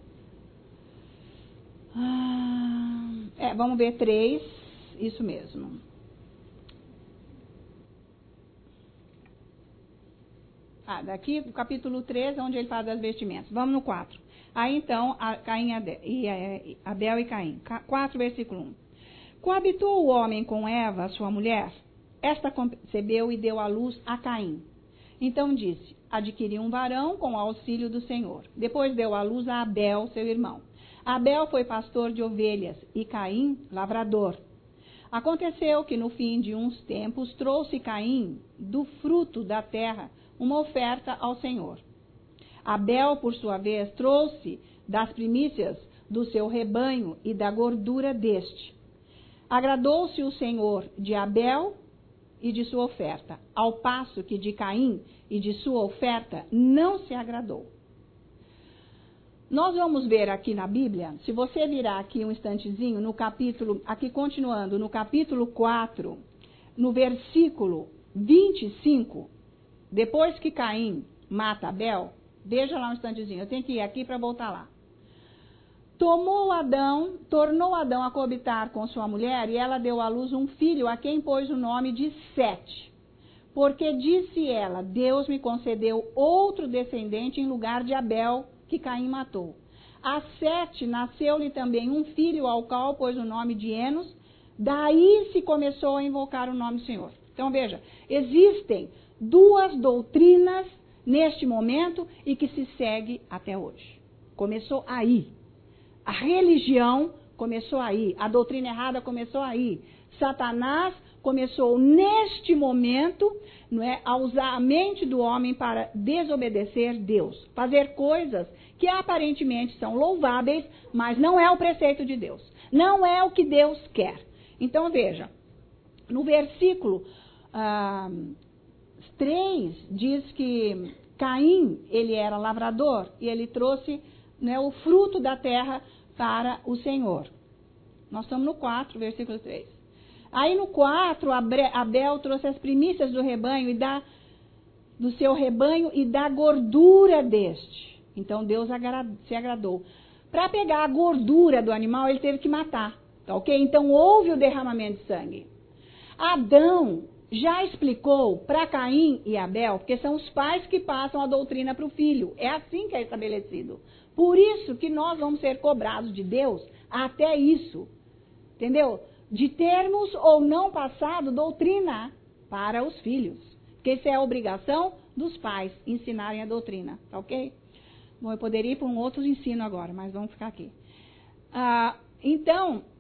vamos ver 3, isso mesmo. Daqui o capítulo 13, onde ele fala das vestimentas. Vamos no 4. Aí então, Abel e Caim. 4, versículo 1. Coabitou o homem com Eva, sua mulher. Esta concebeu e deu à luz a Caim. Então disse, adquiri um varão com o auxílio do Senhor. Depois deu à luz a Abel, seu irmão. Abel foi pastor de ovelhas e Caim, lavrador. Aconteceu que no fim de uns tempos trouxe Caim do fruto da terra uma oferta ao Senhor. Abel, por sua vez, trouxe das primícias do seu rebanho e da gordura deste. Agradou-se o Senhor de Abel e de sua oferta, ao passo que de Caim e de sua oferta não se agradou. Nós vamos ver aqui na Bíblia, se você virar aqui um instantezinho, no capítulo, aqui continuando, no capítulo 4, no versículo 25, depois que Caim mata Abel, veja lá um instantezinho, eu tenho que ir aqui para voltar lá. Tornou Adão a coabitar com sua mulher, e ela deu à luz um filho, a quem pôs o nome de Sete. Porque disse ela, Deus me concedeu outro descendente em lugar de Abel, que Caim matou. A Sete nasceu-lhe também um filho, ao qual pôs o nome de Enos. Daí se começou a invocar o nome do Senhor. Então veja, existem duas doutrinas neste momento e que se segue até hoje. Começou aí. A religião começou aí. A doutrina errada começou aí. Satanás começou neste momento, não é, a usar a mente do homem para desobedecer Deus. Fazer coisas que aparentemente são louváveis, mas não é o preceito de Deus. Não é o que Deus quer. Então veja, no versículo 3 diz que Caim, ele era lavrador e ele trouxe, né, o fruto da terra para o Senhor. Nós estamos no 4, versículo 3. Aí no 4, Abel trouxe as primícias do rebanho do seu rebanho e da gordura deste. Então Deus se agradou. Para pegar a gordura do animal, ele teve que matar. Tá, ok? Então houve o derramamento de sangue. Adão já explicou para Caim e Abel, porque são os pais que passam a doutrina para o filho. É assim que é estabelecido. Por isso que nós vamos ser cobrados de Deus até isso. Entendeu? De termos ou não passado doutrina para os filhos. Porque isso é a obrigação dos pais, ensinarem a doutrina. Tá ok? Bom, eu poderia ir para um outro ensino agora, mas vamos ficar aqui. Então,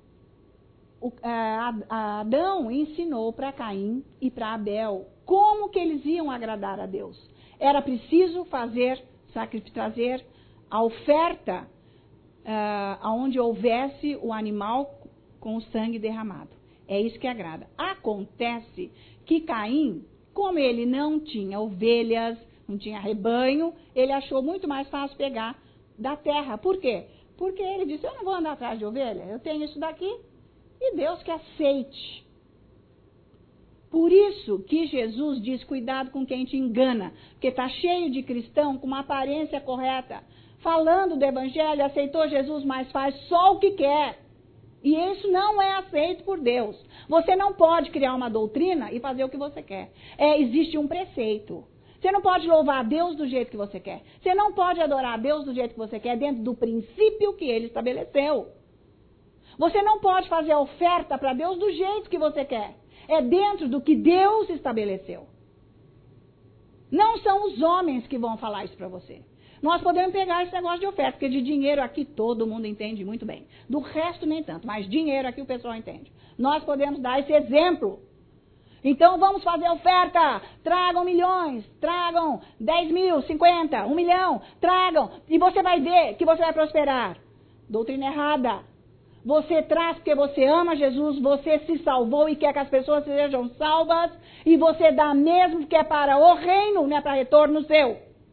Adão ensinou para Caim e para Abel como que eles iam agradar a Deus. Era preciso trazer a oferta onde houvesse o animal com o sangue derramado. É isso que agrada. Acontece que Caim, como ele não tinha ovelhas, não tinha rebanho, ele achou muito mais fácil pegar da terra. Por quê? Porque ele disse, eu não vou andar atrás de ovelha, eu tenho isso daqui. E Deus que aceite. Por isso que Jesus diz, cuidado com quem te engana, porque está cheio de cristão com uma aparência correta, falando do evangelho, aceitou Jesus, mas faz só o que quer. E isso não é aceito por Deus. Você não pode criar uma doutrina e fazer o que você quer. Existe um preceito. Você não pode louvar a Deus do jeito que você quer. Você não pode adorar a Deus do jeito que você quer, dentro do princípio que ele estabeleceu. Você não pode fazer a oferta para Deus do jeito que você quer. É dentro do que Deus estabeleceu. Não são os homens que vão falar isso para você. Nós podemos pegar esse negócio de oferta, porque de dinheiro aqui todo mundo entende muito bem. Do resto nem tanto, mas dinheiro aqui o pessoal entende. Nós podemos dar esse exemplo. Então vamos fazer oferta, tragam milhões, tragam 10 mil, 50, 1 milhão, tragam, e você vai ver que você vai prosperar. Doutrina errada. Você traz porque você ama Jesus, você se salvou e quer que as pessoas sejam salvas, e você dá mesmo que é para o reino, não é para retorno seu.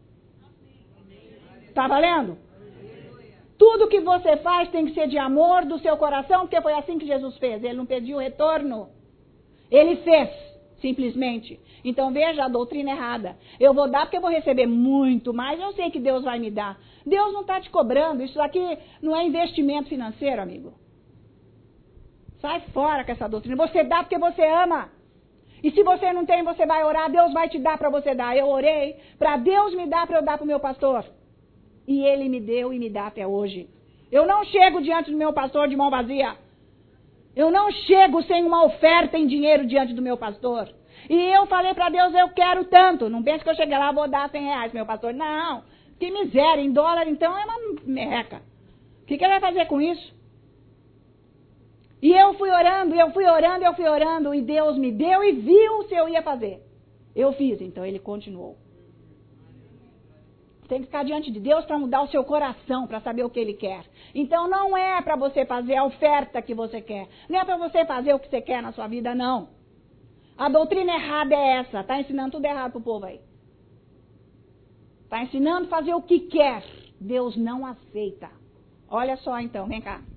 Está valendo? Tudo que você faz tem que ser de amor do seu coração, porque foi assim que Jesus fez. Ele não pediu retorno. Ele fez, simplesmente. Então veja a doutrina errada. Eu vou dar porque eu vou receber muito mais, eu sei que Deus vai me dar. Deus não está te cobrando, isso aqui não é investimento financeiro, amigo. Sai fora com essa doutrina. Você dá porque você ama. E se você não tem, você vai orar, Deus vai te dar para você dar. Eu orei para Deus me dar para eu dar para o meu pastor. E ele me deu e me dá até hoje. Eu não chego diante do meu pastor de mão vazia. Eu não chego sem uma oferta em dinheiro diante do meu pastor. E eu falei para Deus, eu quero tanto. Não pense que eu cheguei lá e vou dar 100 reais pro meu pastor. Não, que miséria. Em dólar, então, é uma merreca. O que ele vai fazer com isso? E eu fui orando, e Deus me deu e viu se eu ia fazer. Eu fiz, então ele continuou. Tem que ficar diante de Deus para mudar o seu coração, para saber o que Ele quer. Então não é para você fazer a oferta que você quer. Não é para você fazer o que você quer na sua vida, não. A doutrina errada é essa. Está ensinando tudo errado para o povo aí. Está ensinando a fazer o que quer. Deus não aceita. Olha só então, vem cá.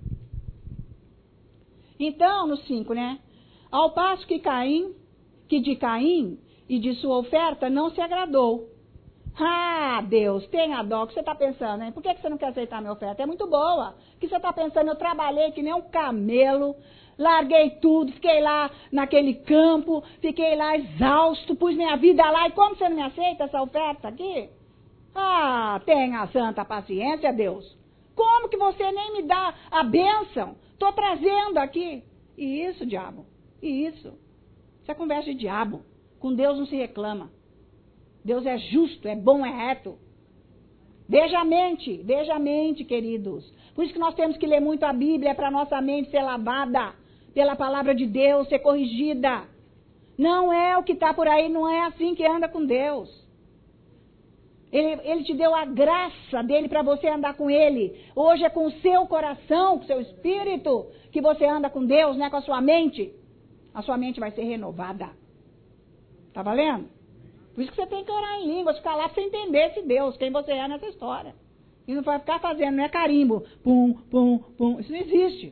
Então, no 5, né? Ao passo que de Caim e de sua oferta não se agradou. Ah, Deus, tenha dó, o que você está pensando, hein? Por que você não quer aceitar a minha oferta? É muito boa. O que você está pensando? Eu trabalhei que nem um camelo, larguei tudo, fiquei lá naquele campo, fiquei lá exausto, pus minha vida lá, e como você não me aceita essa oferta aqui? Ah, tenha santa paciência, Deus. Como que você nem me dá a bênção? Estou trazendo aqui. E isso, diabo? E isso? Isso é conversa de diabo. Com Deus não se reclama. Deus é justo, é bom, é reto. Veja a mente, queridos. Por isso que nós temos que ler muito a Bíblia, para a nossa mente ser lavada pela palavra de Deus, ser corrigida. Não é o que está por aí, não é assim que anda com Deus. Ele te deu a graça dele para você andar com ele. Hoje é com o seu coração, com o seu espírito, que você anda com Deus, não é com a sua mente. A sua mente vai ser renovada. Tá valendo? Por isso que você tem que orar em línguas, ficar lá para você entender esse Deus, quem você é nessa história. E não vai ficar fazendo, não é carimbo. Pum, pum, pum. Isso não existe.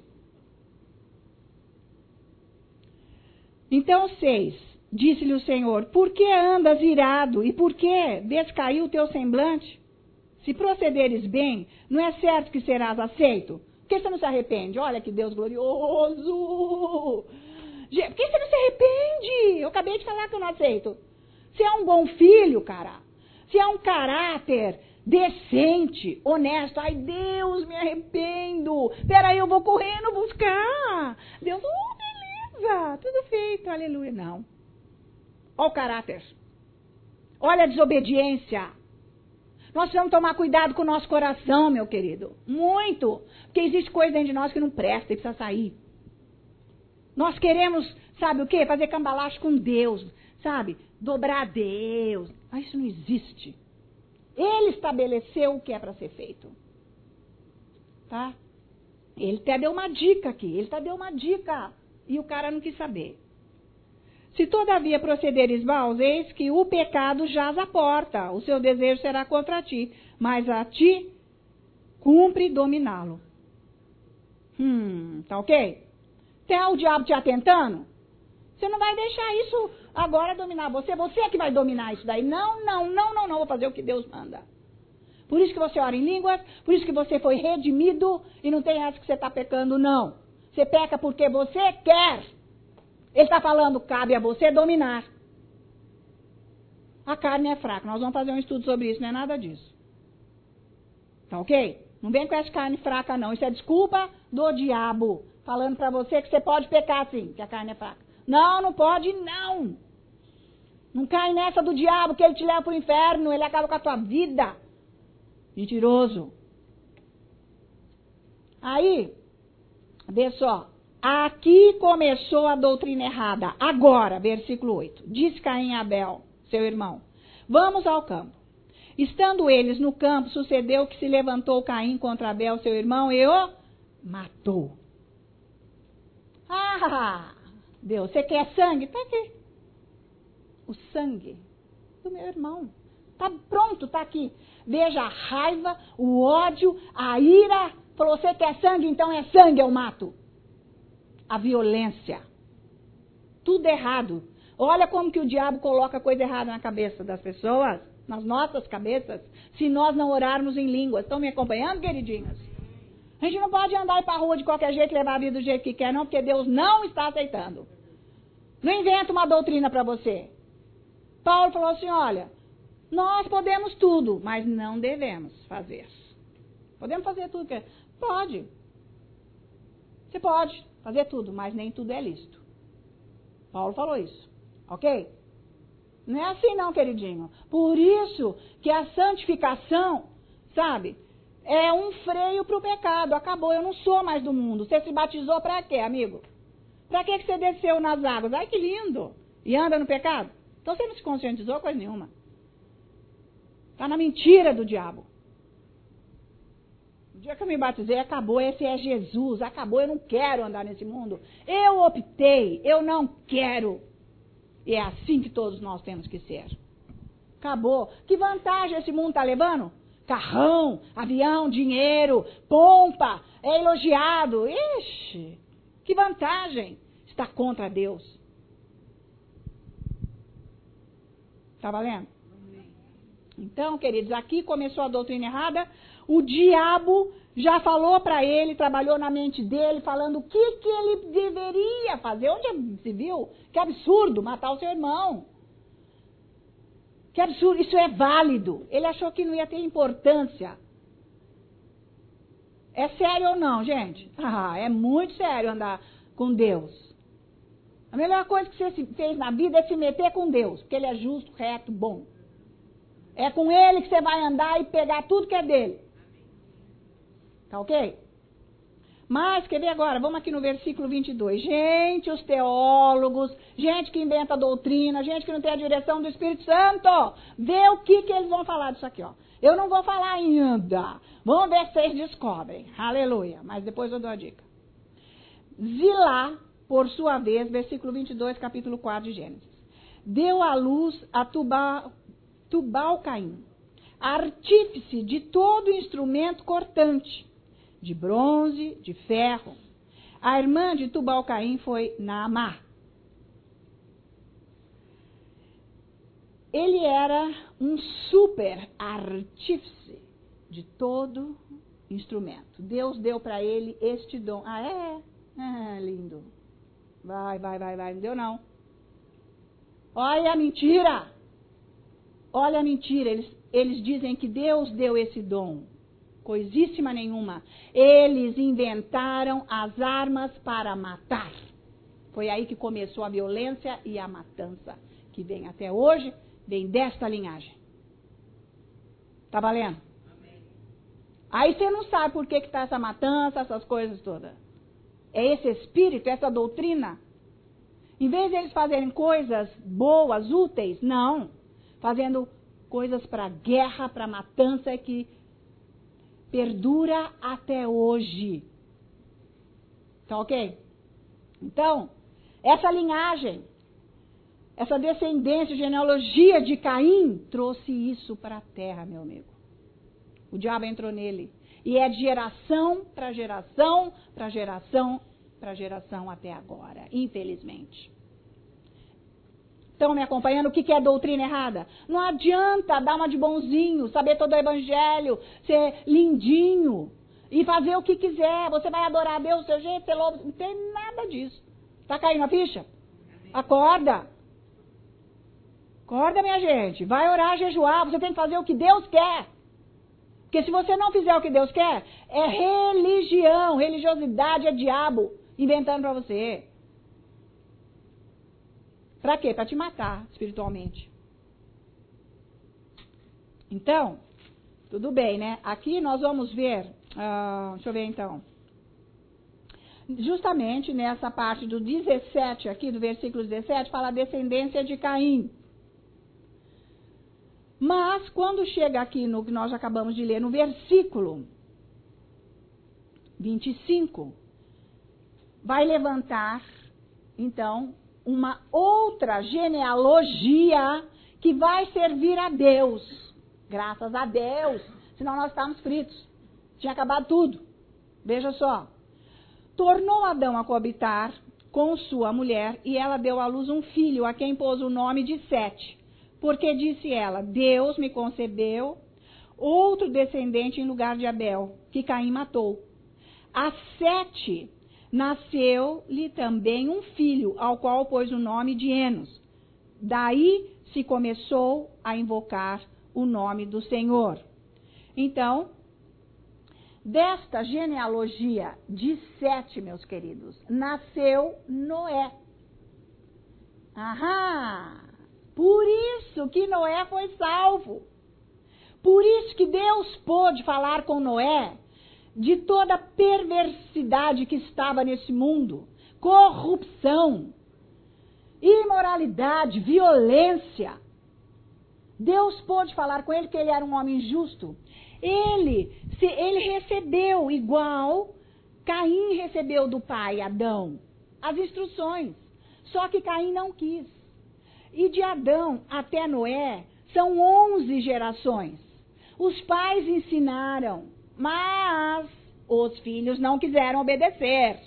Então, 6. Disse-lhe o Senhor, por que andas irado? E por que descaiu o teu semblante? Se procederes bem, não é certo que serás aceito? Por que você não se arrepende? Olha que Deus glorioso! Por que você não se arrepende? Eu acabei de falar que eu não aceito. Se é um bom filho, cara, se é um caráter decente, honesto, ai Deus, me arrependo, peraí, eu vou correndo buscar. Deus, beleza, tudo feito, aleluia. Não. Olha o caráter, olha a desobediência. Nós precisamos tomar cuidado com o nosso coração, meu querido, muito, porque existe coisa dentro de nós que não presta e precisa sair. Nós queremos, sabe o quê? Fazer cambalache com Deus, sabe? Dobrar a Deus. Mas isso não existe. Ele estabeleceu o que é para ser feito. Tá? Ele até deu uma dica aqui. Ele até deu uma dica. E o cara não quis saber. Se todavia procederes maus, eis que o pecado jaz à porta. O seu desejo será contra ti. Mas a ti cumpre dominá-lo. Tá ok? Tem o diabo te atentando? Você não vai deixar isso agora dominar você. Você é que vai dominar isso daí. Não. Vou fazer o que Deus manda. Por isso que você ora em línguas. Por isso que você foi redimido. E não tem essa que você está pecando, não. Você peca porque você quer. Ele está falando, cabe a você dominar. A carne é fraca. Nós vamos fazer um estudo sobre isso. Não é nada disso. Tá ok? Não vem com essa carne fraca, não. Isso é desculpa do diabo. Falando para você que você pode pecar sim, que a carne é fraca. Não pode, não. Não cai nessa do diabo que ele te leva para o inferno, ele acaba com a tua vida. Mentiroso. Aí, vê só. Aqui começou a doutrina errada. Agora, versículo 8. Disse Caim a Abel, seu irmão, vamos ao campo. Estando eles no campo, sucedeu que se levantou Caim contra Abel, seu irmão, e o matou. Ah! Deus, você quer sangue? Está aqui. O sangue do meu irmão. Está pronto, está aqui. Veja a raiva, o ódio, a ira. Falou, você quer sangue? Então é sangue, eu mato. A violência. Tudo errado. Olha como que o diabo coloca coisa errada na cabeça das pessoas, nas nossas cabeças, se nós não orarmos em línguas. Estão me acompanhando, queridinhos? A gente não pode andar para a rua de qualquer jeito, levar a vida do jeito que quer, não, porque Deus não está aceitando. Não inventa uma doutrina para você. Paulo falou assim, olha, nós podemos tudo, mas não devemos fazer. Podemos fazer tudo? Pode. Você pode fazer tudo, mas nem tudo é lícito. Paulo falou isso, ok? Não é assim não, queridinho. Por isso que a santificação, sabe, é um freio para o pecado. Acabou, eu não sou mais do mundo. Você se batizou para quê, amigo? Para que você desceu nas águas? Ai, que lindo! E anda no pecado? Então você não se conscientizou coisa nenhuma. Está na mentira do diabo. O dia que eu me batizei, acabou. Esse é Jesus. Acabou, eu não quero andar nesse mundo. Eu optei, eu não quero. E é assim que todos nós temos que ser. Acabou. Que vantagem esse mundo está levando? Carrão, avião, dinheiro, pompa, é elogiado. Ixi, que vantagem. Está contra Deus. Está valendo? Então, queridos, aqui começou a doutrina errada. O diabo já falou para ele, trabalhou na mente dele, falando o que ele deveria fazer. Onde se viu? Que absurdo matar o seu irmão. Que absurdo, isso é válido. Ele achou que não ia ter importância. É sério ou não, gente? Ah, é muito sério andar com Deus. A melhor coisa que você fez na vida é se meter com Deus, porque Ele é justo, reto, bom. É com Ele que você vai andar e pegar tudo que é dele. Tá ok? Mas, quer ver agora? Vamos aqui no versículo 22. Gente, os teólogos, gente que inventa doutrina, gente que não tem a direção do Espírito Santo, vê o que eles vão falar disso aqui, ó. Eu não vou falar ainda. Vamos ver se vocês descobrem. Aleluia. Mas depois eu dou a dica. Zilá, por sua vez, versículo 22, capítulo 4 de Gênesis. Deu à luz a Tubal-Caim, artífice de todo instrumento cortante, de bronze, de ferro. A irmã de Tubal-Caim foi Naamá. Ele era um super artífice de todo instrumento. Deus deu para ele este dom. Ah, é? Ah, lindo. Vai. Não deu, não. Olha a mentira. Olha a mentira. Eles dizem que Deus deu esse dom. Coisíssima nenhuma. Eles inventaram as armas para matar. Foi aí que começou a violência e a matança. Que vem até hoje, vem desta linhagem. Tá valendo? Amém. Aí você não sabe por que está essa matança, essas coisas todas. É esse espírito, essa doutrina. Em vez de eles fazerem coisas boas, úteis, não. Fazendo coisas para guerra, para matança, que perdura até hoje. Tá ok? Então, essa linhagem, essa descendência, genealogia de Caim, trouxe isso para a terra, meu amigo. O diabo entrou nele. E é de geração para geração, para geração, para geração até agora, infelizmente. Estão me acompanhando? O que é doutrina errada? Não adianta dar uma de bonzinho, saber todo o evangelho, ser lindinho e fazer o que quiser. Você vai adorar a Deus do seu jeito, ser lobo. Não tem nada disso. Tá caindo a ficha? Acorda. Acorda, minha gente. Vai orar, jejuar. Você tem que fazer o que Deus quer. Porque se você não fizer o que Deus quer, é religião. Religiosidade é diabo inventando para você. Para quê? Para te matar espiritualmente. Então, tudo bem, né? Aqui nós vamos ver, deixa eu ver então. Justamente nessa parte do 17 aqui, do versículo 17, fala a descendência de Caim. Mas, quando chega aqui no que nós acabamos de ler, no versículo 25, vai levantar, então, uma outra genealogia que vai servir a Deus. Graças a Deus. Senão nós estávamos fritos. Tinha acabado tudo. Veja só. Tornou Adão a coabitar com sua mulher e ela deu à luz um filho, a quem pôs o nome de Sete. Porque disse ela, Deus me concebeu outro descendente em lugar de Abel, que Caim matou. A Sete nasceu-lhe também um filho, ao qual pôs o nome de Enos. Daí se começou a invocar o nome do Senhor. Então, desta genealogia de Sete, meus queridos, nasceu Noé. Aham! Por isso que Noé foi salvo. Por isso que Deus pôde falar com Noé de toda a perversidade que estava nesse mundo, corrupção, imoralidade, violência. Deus pôde falar com ele que ele era um homem justo. Ele recebeu igual Caim recebeu do pai Adão as instruções. Só que Caim não quis. E de Adão até Noé são 11 gerações. Os pais ensinaram, mas os filhos não quiseram obedecer.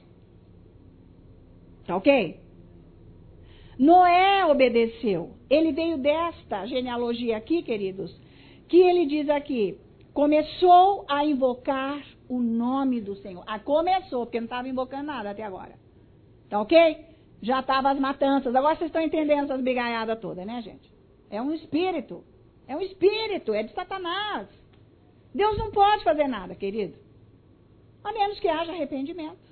Tá ok? Noé obedeceu. Ele veio desta genealogia aqui, queridos, que ele diz aqui, começou a invocar o nome do Senhor. Começou, porque não estava invocando nada até agora. Tá ok? Já estavam as matanças. Agora vocês estão entendendo essas brigaiadas todas, né, gente? É um espírito. É um espírito, é de Satanás. Deus não pode fazer nada, querido. A menos que haja arrependimento.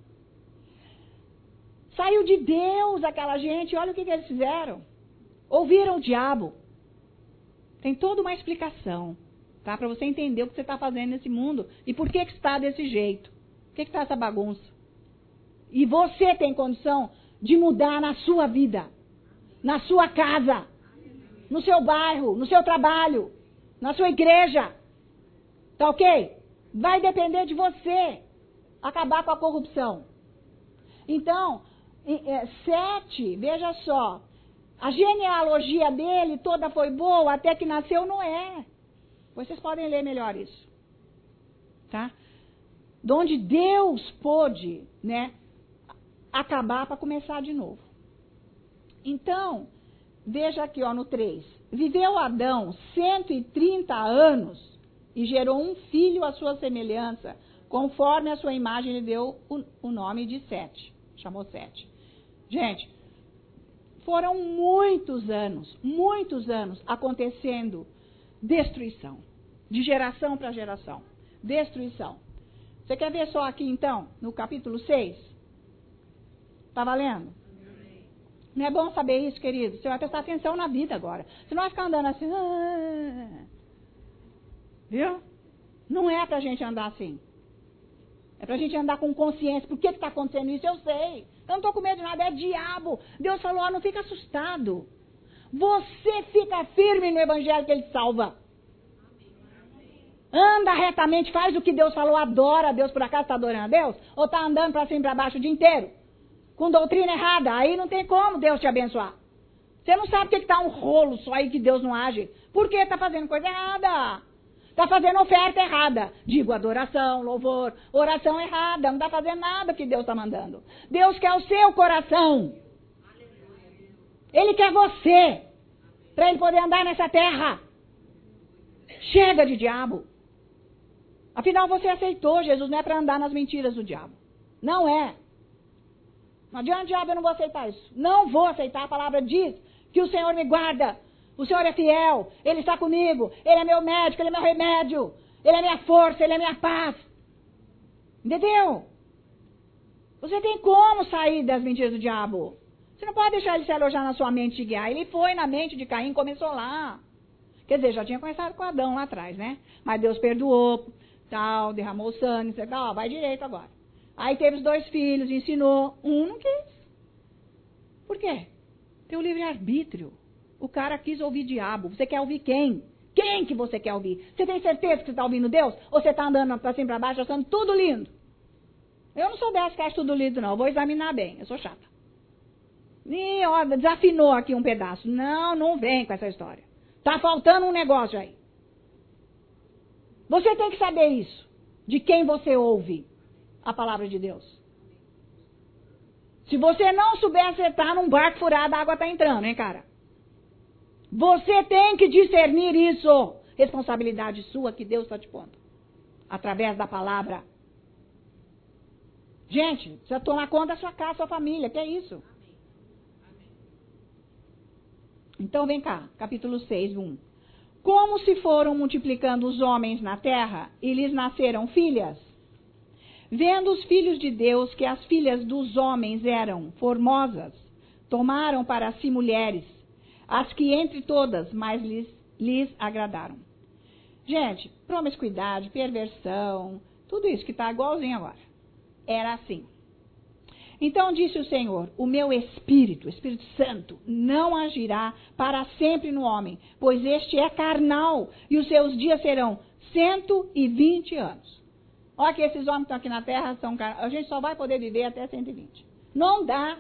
Saiu de Deus aquela gente, olha o que eles fizeram. Ouviram o diabo. Tem toda uma explicação, tá? Para você entender o que você está fazendo nesse mundo e por que está desse jeito. Por que está essa bagunça? E você tem condição de mudar na sua vida, na sua casa, no seu bairro, no seu trabalho, na sua igreja. Tá ok? Vai depender de você acabar com a corrupção. Então, Sete, veja só, a genealogia dele toda foi boa até que nasceu Noé. Vocês podem ler melhor isso. Tá? De onde Deus pôde, né, acabar para começar de novo. Então, veja aqui, ó, no 3. Viveu Adão 130 anos e gerou um filho à sua semelhança. Conforme a sua imagem, ele deu o nome de Sete. Chamou Sete. Gente, foram muitos anos acontecendo destruição. De geração para geração. Destruição. Você quer ver só aqui então, no capítulo 6? Tá valendo? Não é bom saber isso, querido? Você vai prestar atenção na vida agora. Você não vai ficar andando assim. Viu? Não é pra gente andar assim. É pra gente andar com consciência. Por que está acontecendo isso? Eu sei. Eu não estou com medo de nada. É diabo. Deus falou, ó, não fica assustado. Você fica firme no evangelho que ele salva. Anda retamente, faz o que Deus falou, adora a Deus. Por acaso está adorando a Deus? Ou está andando para cima e para baixo o dia inteiro? Com doutrina errada. Aí não tem como Deus te abençoar. Você não sabe o que está um rolo só aí que Deus não age. Por que está fazendo coisa errada? Está fazendo oferta errada. Digo, adoração, louvor, oração errada. Não está fazendo nada que Deus está mandando. Deus quer o seu coração. Ele quer você. Para ele poder andar nessa terra. Chega de diabo. Afinal, você aceitou Jesus. Não é para andar nas mentiras do diabo. Não é. Não adianta, diabo, eu não vou aceitar isso. Não vou aceitar. A palavra diz que o Senhor me guarda. O Senhor é fiel, Ele está comigo, Ele é meu médico, Ele é meu remédio, Ele é minha força, Ele é minha paz. Entendeu? Você tem como sair das mentiras do diabo. Você não pode deixar ele se alojar na sua mente e te guiar. Ele foi na mente de Caim, começou lá. Quer dizer, já tinha começado com Adão lá atrás, né? Mas Deus perdoou, tal, derramou o sangue, tal, vai direito agora. Aí teve os 2 filhos, ensinou, um não quis. Por quê? Tem o livre-arbítrio. O cara quis ouvir diabo. Você quer ouvir quem? Quem que você quer ouvir? Você tem certeza que você está ouvindo Deus? Ou você está andando para cima e para baixo, achando tudo lindo? Eu não sou dessa que acha tudo lindo, não. Eu vou examinar bem. Eu sou chata. E, ó, desafinou aqui um pedaço. Não, não vem com essa história. Tá faltando um negócio aí. Você tem que saber isso. De quem você ouve a palavra de Deus. Se você não souber, você está num barco furado, a água está entrando, hein, cara? Você tem que discernir isso. Responsabilidade sua que Deus está te pondo. Através da palavra. Gente, precisa tomar conta da sua casa, da sua família, que é isso? Então vem cá, capítulo 6, 1. Como se foram multiplicando os homens na terra, e lhes nasceram filhas? Vendo os filhos de Deus que as filhas dos homens eram formosas, tomaram para si mulheres, as que entre todas mais lhes agradaram. Gente, promiscuidade, perversão, tudo isso que está igualzinho agora. Era assim. Então disse o Senhor, o meu Espírito Santo, não agirá para sempre no homem, pois este é carnal, e os seus dias serão 120 anos. Olha que esses homens que estão aqui na terra, a gente só vai poder viver até 120. Não dá.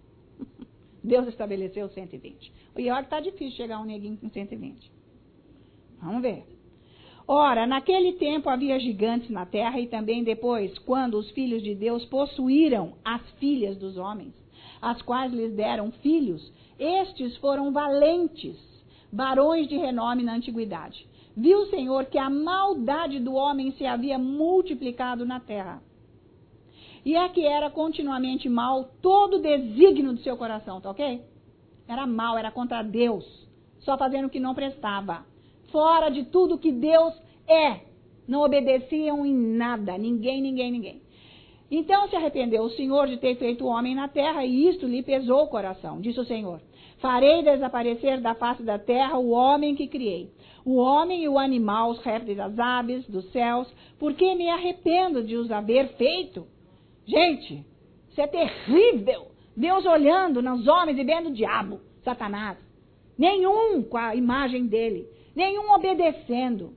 Deus estabeleceu 120. E olha que está difícil chegar um neguinho com 120. Vamos ver. Ora, naquele tempo havia gigantes na terra e também depois, quando os filhos de Deus possuíram as filhas dos homens, as quais lhes deram filhos, estes foram valentes, varões de renome na antiguidade. Viu o Senhor que a maldade do homem se havia multiplicado na terra. E é que era continuamente mal todo o desígnio do seu coração, tá ok? Era mal, era contra Deus, só fazendo o que não prestava. Fora de tudo que Deus é. Não obedeciam em nada, ninguém. Então se arrependeu o Senhor de ter feito o homem na terra, e isto lhe pesou o coração. Disse o Senhor, farei desaparecer da face da terra o homem que criei, o homem e o animal, os répteis, as aves dos céus, porque me arrependo de os haver feito. Gente, isso é terrível. Deus olhando nos homens e vendo o diabo, Satanás. Nenhum com a imagem dele. Nenhum obedecendo.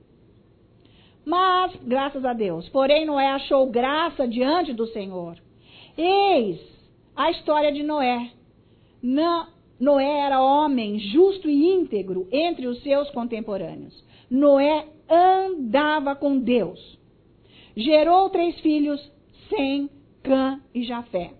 Mas, graças a Deus, porém Noé achou graça diante do Senhor. Eis a história de Noé. Noé era homem justo e íntegro entre os seus contemporâneos. Noé andava com Deus. Gerou 3 filhos, Sem, Cã e Jafé.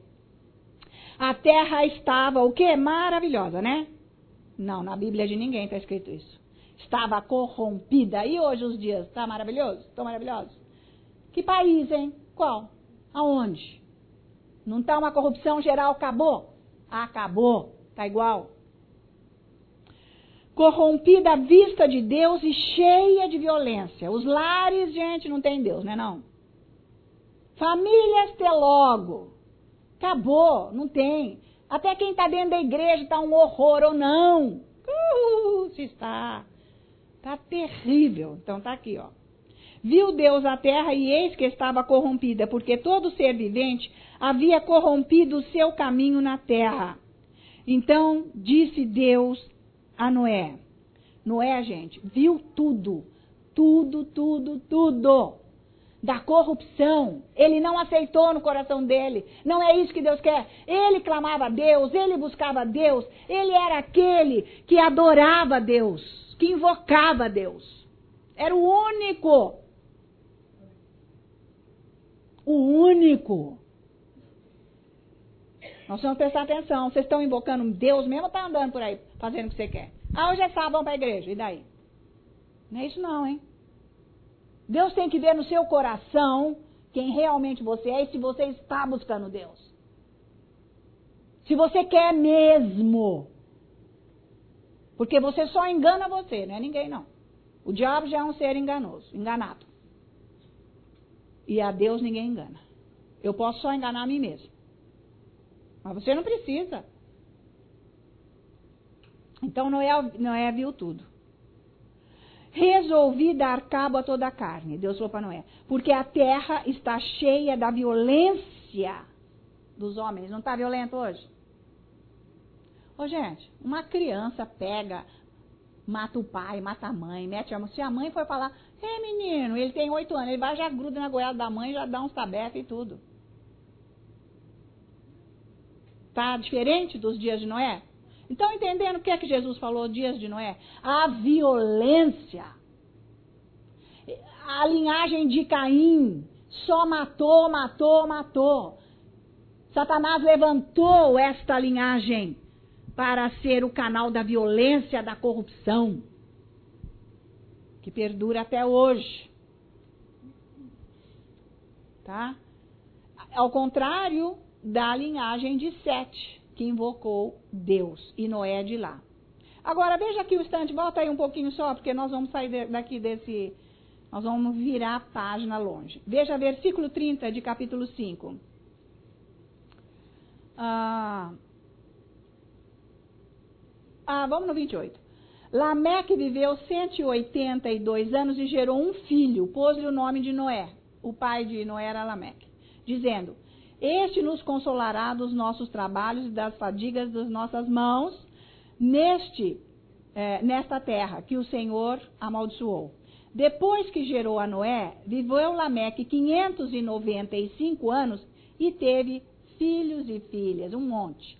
A terra estava o quê? Maravilhosa, né? Não, na Bíblia de ninguém está escrito isso. Estava corrompida. E hoje os dias, está maravilhoso? Estão maravilhosos? Que país, hein? Qual? Aonde? Não está uma corrupção geral? Acabou? Acabou. Está igual. Corrompida à vista de Deus e cheia de violência. Os lares, gente, não tem Deus, né não? Famílias, ter logo. Acabou, não tem. Até quem está dentro da igreja está um horror ou não. Se está. Está terrível. Então está aqui, ó. Viu Deus a terra e eis que estava corrompida, porque todo ser vivente havia corrompido o seu caminho na terra. Então disse Deus a Noé. Noé, gente, viu tudo. Tudo. Da corrupção. Ele não aceitou no coração dele. Não é isso que Deus quer. Ele clamava a Deus, ele buscava a Deus. Ele era aquele que adorava a Deus, que invocava a Deus. Era o único. O único. Nós vamos prestar atenção. Vocês estão invocando Deus mesmo ou estão andando por aí fazendo o que você quer? Ah, hoje é sábado, vamos para a igreja. E daí? Não é isso não, hein? Deus tem que ver no seu coração quem realmente você é e se você está buscando Deus. Se você quer mesmo. Porque você só engana você, não é ninguém não. O diabo já é um ser enganoso, enganado. E a Deus ninguém engana. Eu posso só enganar a mim mesmo. Mas você não precisa. Então Noé viu tudo. Resolvi dar cabo a toda a carne. Deus falou para Noé. Porque a terra está cheia da violência dos homens. Não está violento hoje? Ô, gente, uma criança pega, mata o pai, mata a mãe, mete a mãe. Se a mãe for falar, menino, ele tem 8 anos, ele vai já gruda na goela da mãe, já dá uns tabefes e tudo. Tá diferente dos dias de Noé? Então, entendendo o que é que Jesus falou dias de Noé? A violência. A linhagem de Caim só matou. Satanás levantou esta linhagem para ser o canal da violência, da corrupção, que perdura até hoje. Tá? ao contrário da linhagem de Sete, que invocou Deus, e Noé é de lá. Agora, veja aqui o instante, volta aí um pouquinho só, porque nós vamos sair daqui desse... Nós vamos virar a página longe. Veja versículo 30 de capítulo 5. Vamos no 28. Lameque viveu 182 anos e gerou um filho, pôs-lhe o nome de Noé. O pai de Noé era Lameque, dizendo: Este nos consolará dos nossos trabalhos e das fadigas das nossas mãos nesta terra que o Senhor amaldiçoou. Depois que gerou a Noé, viveu Lameque 595 anos e teve filhos e filhas, um monte.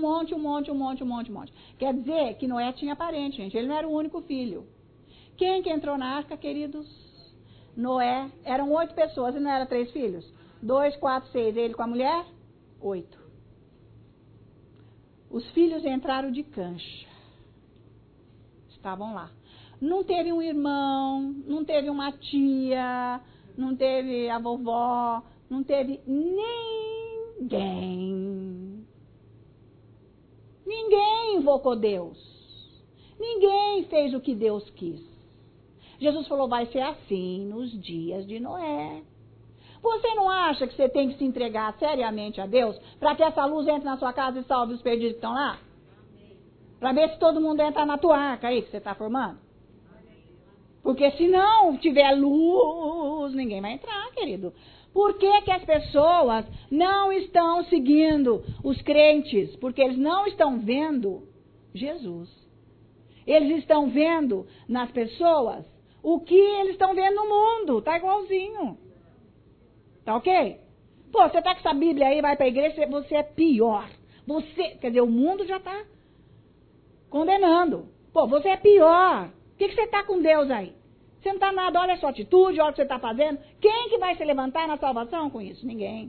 Quer dizer que Noé tinha parente, gente. Ele não era o único filho. Quem que entrou na arca, queridos? Noé. Eram 8 pessoas e não eram 3 filhos? 2, 4, 6. Ele com a mulher? 8. Os filhos entraram de cancha. Estavam lá. Não teve um irmão, não teve uma tia, não teve a vovó, não teve ninguém. Ninguém invocou Deus. Ninguém fez o que Deus quis. Jesus falou, vai ser assim nos dias de Noé. Você não acha que você tem que se entregar seriamente a Deus para que essa luz entre na sua casa e salve os perdidos que estão lá? Para ver se todo mundo entra na tua arca aí que você está formando? Porque se não tiver luz, ninguém vai entrar, querido. Por que que as pessoas não estão seguindo os crentes? Porque eles não estão vendo Jesus. Eles estão vendo nas pessoas o que eles estão vendo no mundo. Tá igualzinho. Tá ok? Pô, você tá com essa Bíblia aí, vai pra igreja, você é pior. Quer dizer, o mundo já tá condenando. Pô, você é pior. O que você tá com Deus aí? Você não tá nada, olha a sua atitude, olha o que você está fazendo. Quem que vai se levantar na salvação com isso? Ninguém.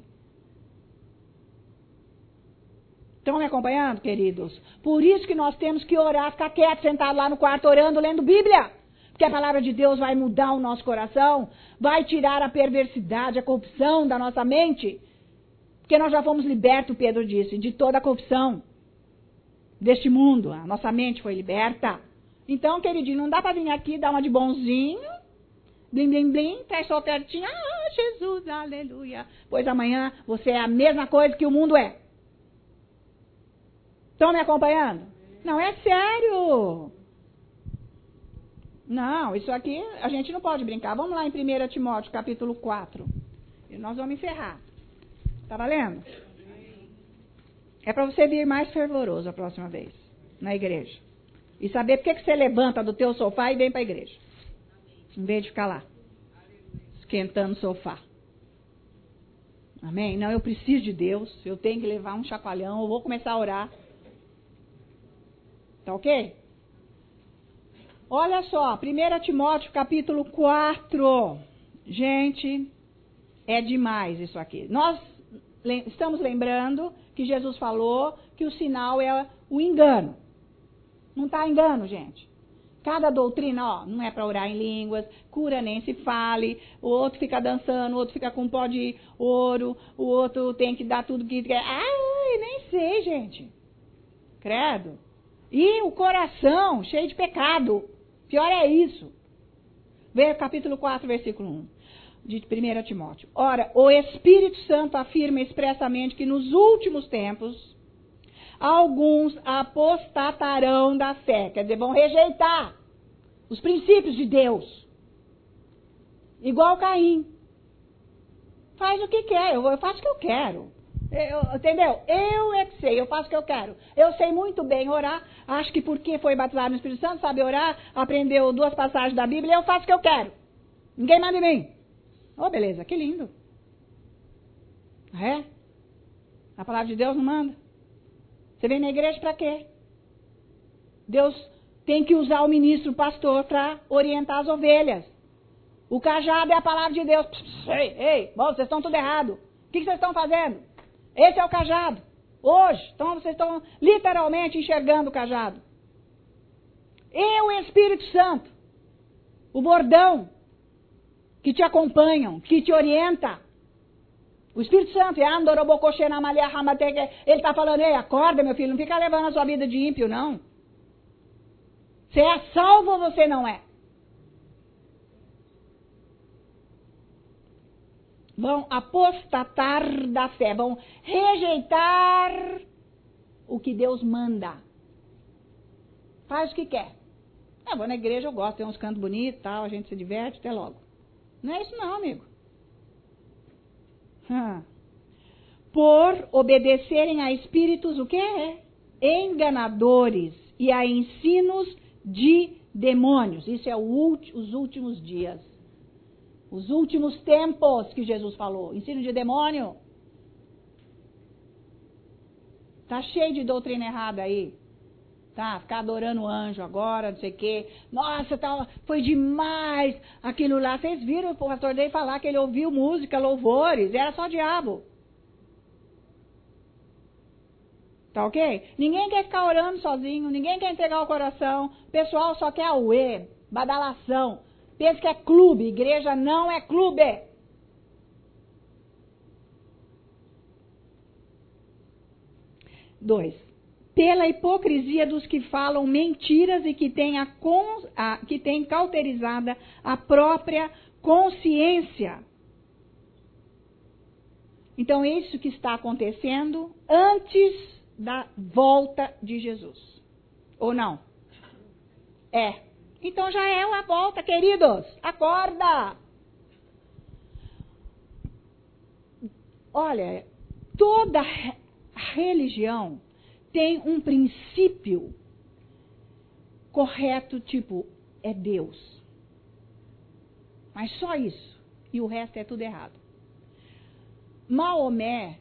Estão me acompanhando, queridos? Por isso que nós temos que orar, ficar quieto, sentado lá no quarto, orando, lendo Bíblia. Porque a palavra de Deus vai mudar o nosso coração, vai tirar a perversidade, a corrupção da nossa mente. Porque nós já fomos libertos, Pedro disse, de toda a corrupção deste mundo. A nossa mente foi liberta. Então, queridinho, não dá para vir aqui, dar uma de bonzinho, blim, blim, blim, traz sua ofertinha, Jesus, aleluia. Pois amanhã você é a mesma coisa que o mundo é. Estão me acompanhando? Não, é sério. Não, isso aqui a gente não pode brincar. Vamos lá em 1 Timóteo, capítulo 4. E nós vamos encerrar. Tá valendo? É para você vir mais fervoroso a próxima vez, na igreja. E saber por que você levanta do teu sofá e vem para a igreja. Em vez de ficar lá, esquentando o sofá. Amém? Não, eu preciso de Deus. Eu tenho que levar um chacoalhão. Eu vou começar a orar. Tá ok? Olha só, 1 Timóteo capítulo 4. Gente, é demais isso aqui. Nós estamos lembrando que Jesus falou que o sinal é o engano. Não está engano, gente. Cada doutrina, não é para orar em línguas, cura nem se fale, o outro fica dançando, o outro fica com pó de ouro, o outro tem que dar tudo que quer. Ai, nem sei, gente. Credo. E o coração cheio de pecado. Pior é isso. Veja capítulo 4, versículo 1, de 1 Timóteo. Ora, o Espírito Santo afirma expressamente que nos últimos tempos alguns apostatarão da fé, quer dizer, vão rejeitar os princípios de Deus. Igual Caim. Faz o que quer, eu faço o que eu quero. Entendeu? Eu é que sei, eu faço o que eu quero. Eu sei muito bem orar, acho que porque foi batizado no Espírito Santo, sabe orar, aprendeu 2 passagens da Bíblia, eu faço o que eu quero. Ninguém manda em mim. Oh, beleza, que lindo. É? A palavra de Deus não manda. Você vem na igreja para quê? Deus tem que usar o ministro, o pastor, para orientar as ovelhas. O cajado é a palavra de Deus. Ei, vocês estão tudo errado. O que vocês estão fazendo? Esse é o cajado. Hoje, então vocês estão literalmente enxergando o cajado. E o Espírito Santo, o bordão, que te acompanham, que te orienta. O Espírito Santo, ele está falando, ei, acorda, meu filho, não fica levando a sua vida de ímpio, não. Você é salvo ou você não é? Vão apostatar da fé, vão rejeitar o que Deus manda. Faz o que quer. Eu vou na igreja, eu gosto, tem uns cantos bonitos, tal, a gente se diverte, até logo. Não é isso não, amigo. Por obedecerem a espíritos, o quê? Enganadores e a ensinos de demônios. Isso é os últimos dias. Os últimos tempos que Jesus falou. Ensino de demônio. Tá cheio de doutrina errada aí. Tá? Ficar adorando o anjo agora, não sei o quê. Nossa, tá, foi demais aquilo lá. Vocês viram o pastor Dei falar que ele ouviu música, louvores. Era só diabo. Tá ok? Ninguém quer ficar orando sozinho. Ninguém quer entregar o coração. O pessoal só quer auê, badalação. Pensa que é clube, igreja não é clube. 2. Pela hipocrisia dos que falam mentiras e que têm cauterizada a própria consciência. Então, é isso que está acontecendo antes da volta de Jesus. Ou não? É. Então já é uma volta, queridos. Acorda! Olha, toda religião tem um princípio correto, tipo, é Deus. Mas só isso. E o resto é tudo errado. Maomé,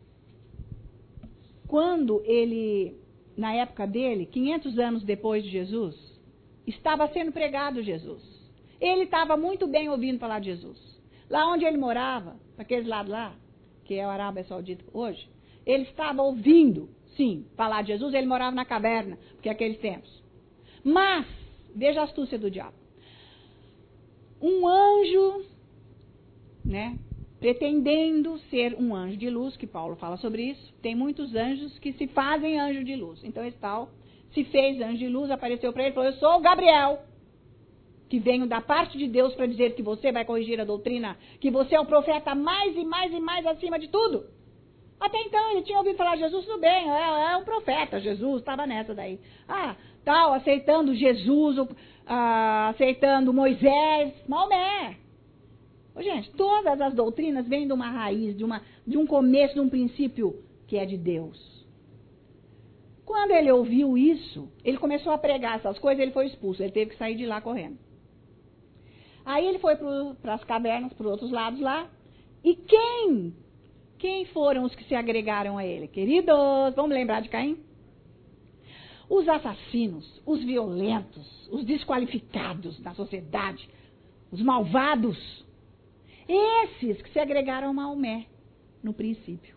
quando ele, na época dele, 500 anos depois de Jesus, estava sendo pregado Jesus. Ele estava muito bem ouvindo falar de Jesus. Lá onde ele morava, aqueles lados lá, que é a Arábia Saudita hoje, ele estava ouvindo, sim, falar de Jesus. Ele morava na caverna, porque é aqueles tempos. Mas, veja a astúcia do diabo. Um anjo, né, pretendendo ser um anjo de luz, que Paulo fala sobre isso, tem muitos anjos que se fazem anjo de luz. Então, esse tal se fez anjo de luz, apareceu para ele e falou, eu sou o Gabriel, que venho da parte de Deus para dizer que você vai corrigir a doutrina, que você é o profeta mais e mais e mais acima de tudo. Até então ele tinha ouvido falar de Jesus, tudo bem, é um profeta, Jesus, estava nessa daí. Aceitando Jesus, aceitando Moisés, Maomé. Gente, todas as doutrinas vêm de uma raiz, de um começo, de um princípio que é de Deus. Quando ele ouviu isso, ele começou a pregar essas coisas, ele foi expulso, ele teve que sair de lá correndo. Aí ele foi para as cavernas, para os outros lados lá, e quem foram os que se agregaram a ele? Queridos, vamos lembrar de Caim? Os assassinos, os violentos, os desqualificados da sociedade, os malvados, esses que se agregaram a Maomé, no princípio.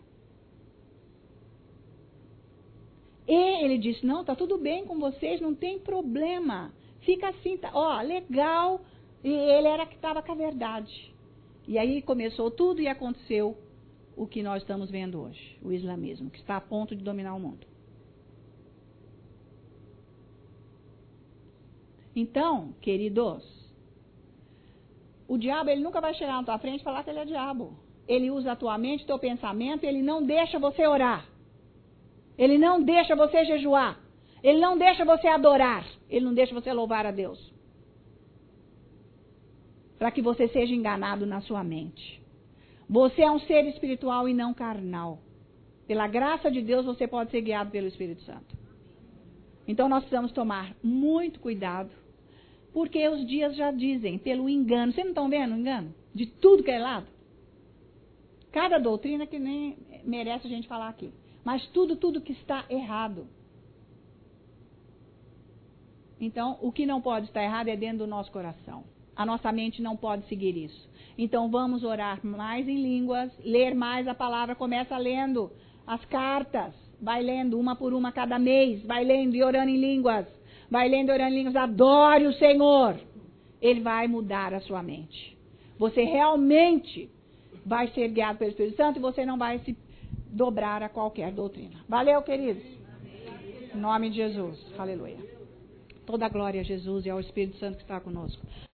E ele disse, não, tá tudo bem com vocês, não tem problema. Fica assim, tá, legal. E ele era que estava com a verdade. E aí começou tudo e aconteceu o que nós estamos vendo hoje. O islamismo, que está a ponto de dominar o mundo. Então, queridos, o diabo ele nunca vai chegar na tua frente e falar que ele é diabo. Ele usa a tua mente, teu pensamento, e ele não deixa você orar. Ele não deixa você jejuar. Ele não deixa você adorar. Ele não deixa você louvar a Deus. Para que você seja enganado na sua mente. Você é um ser espiritual e não carnal. Pela graça de Deus, você pode ser guiado pelo Espírito Santo. Então, nós precisamos tomar muito cuidado. Porque os dias já dizem, pelo engano. Vocês não estão vendo o engano? De tudo que é lado. Cada doutrina que nem merece a gente falar aqui. Mas tudo que está errado. Então, o que não pode estar errado é dentro do nosso coração. A nossa mente não pode seguir isso. Então, vamos orar mais em línguas, ler mais a palavra. Começa lendo as cartas. Vai lendo uma por uma cada mês. Vai lendo e orando em línguas. Vai lendo e orando em línguas. Adore o Senhor. Ele vai mudar a sua mente. Você realmente vai ser guiado pelo Espírito Santo e você não vai se dobrar a qualquer doutrina. Valeu, queridos? Em nome de Jesus. Aleluia. Toda a glória a Jesus e ao Espírito Santo que está conosco.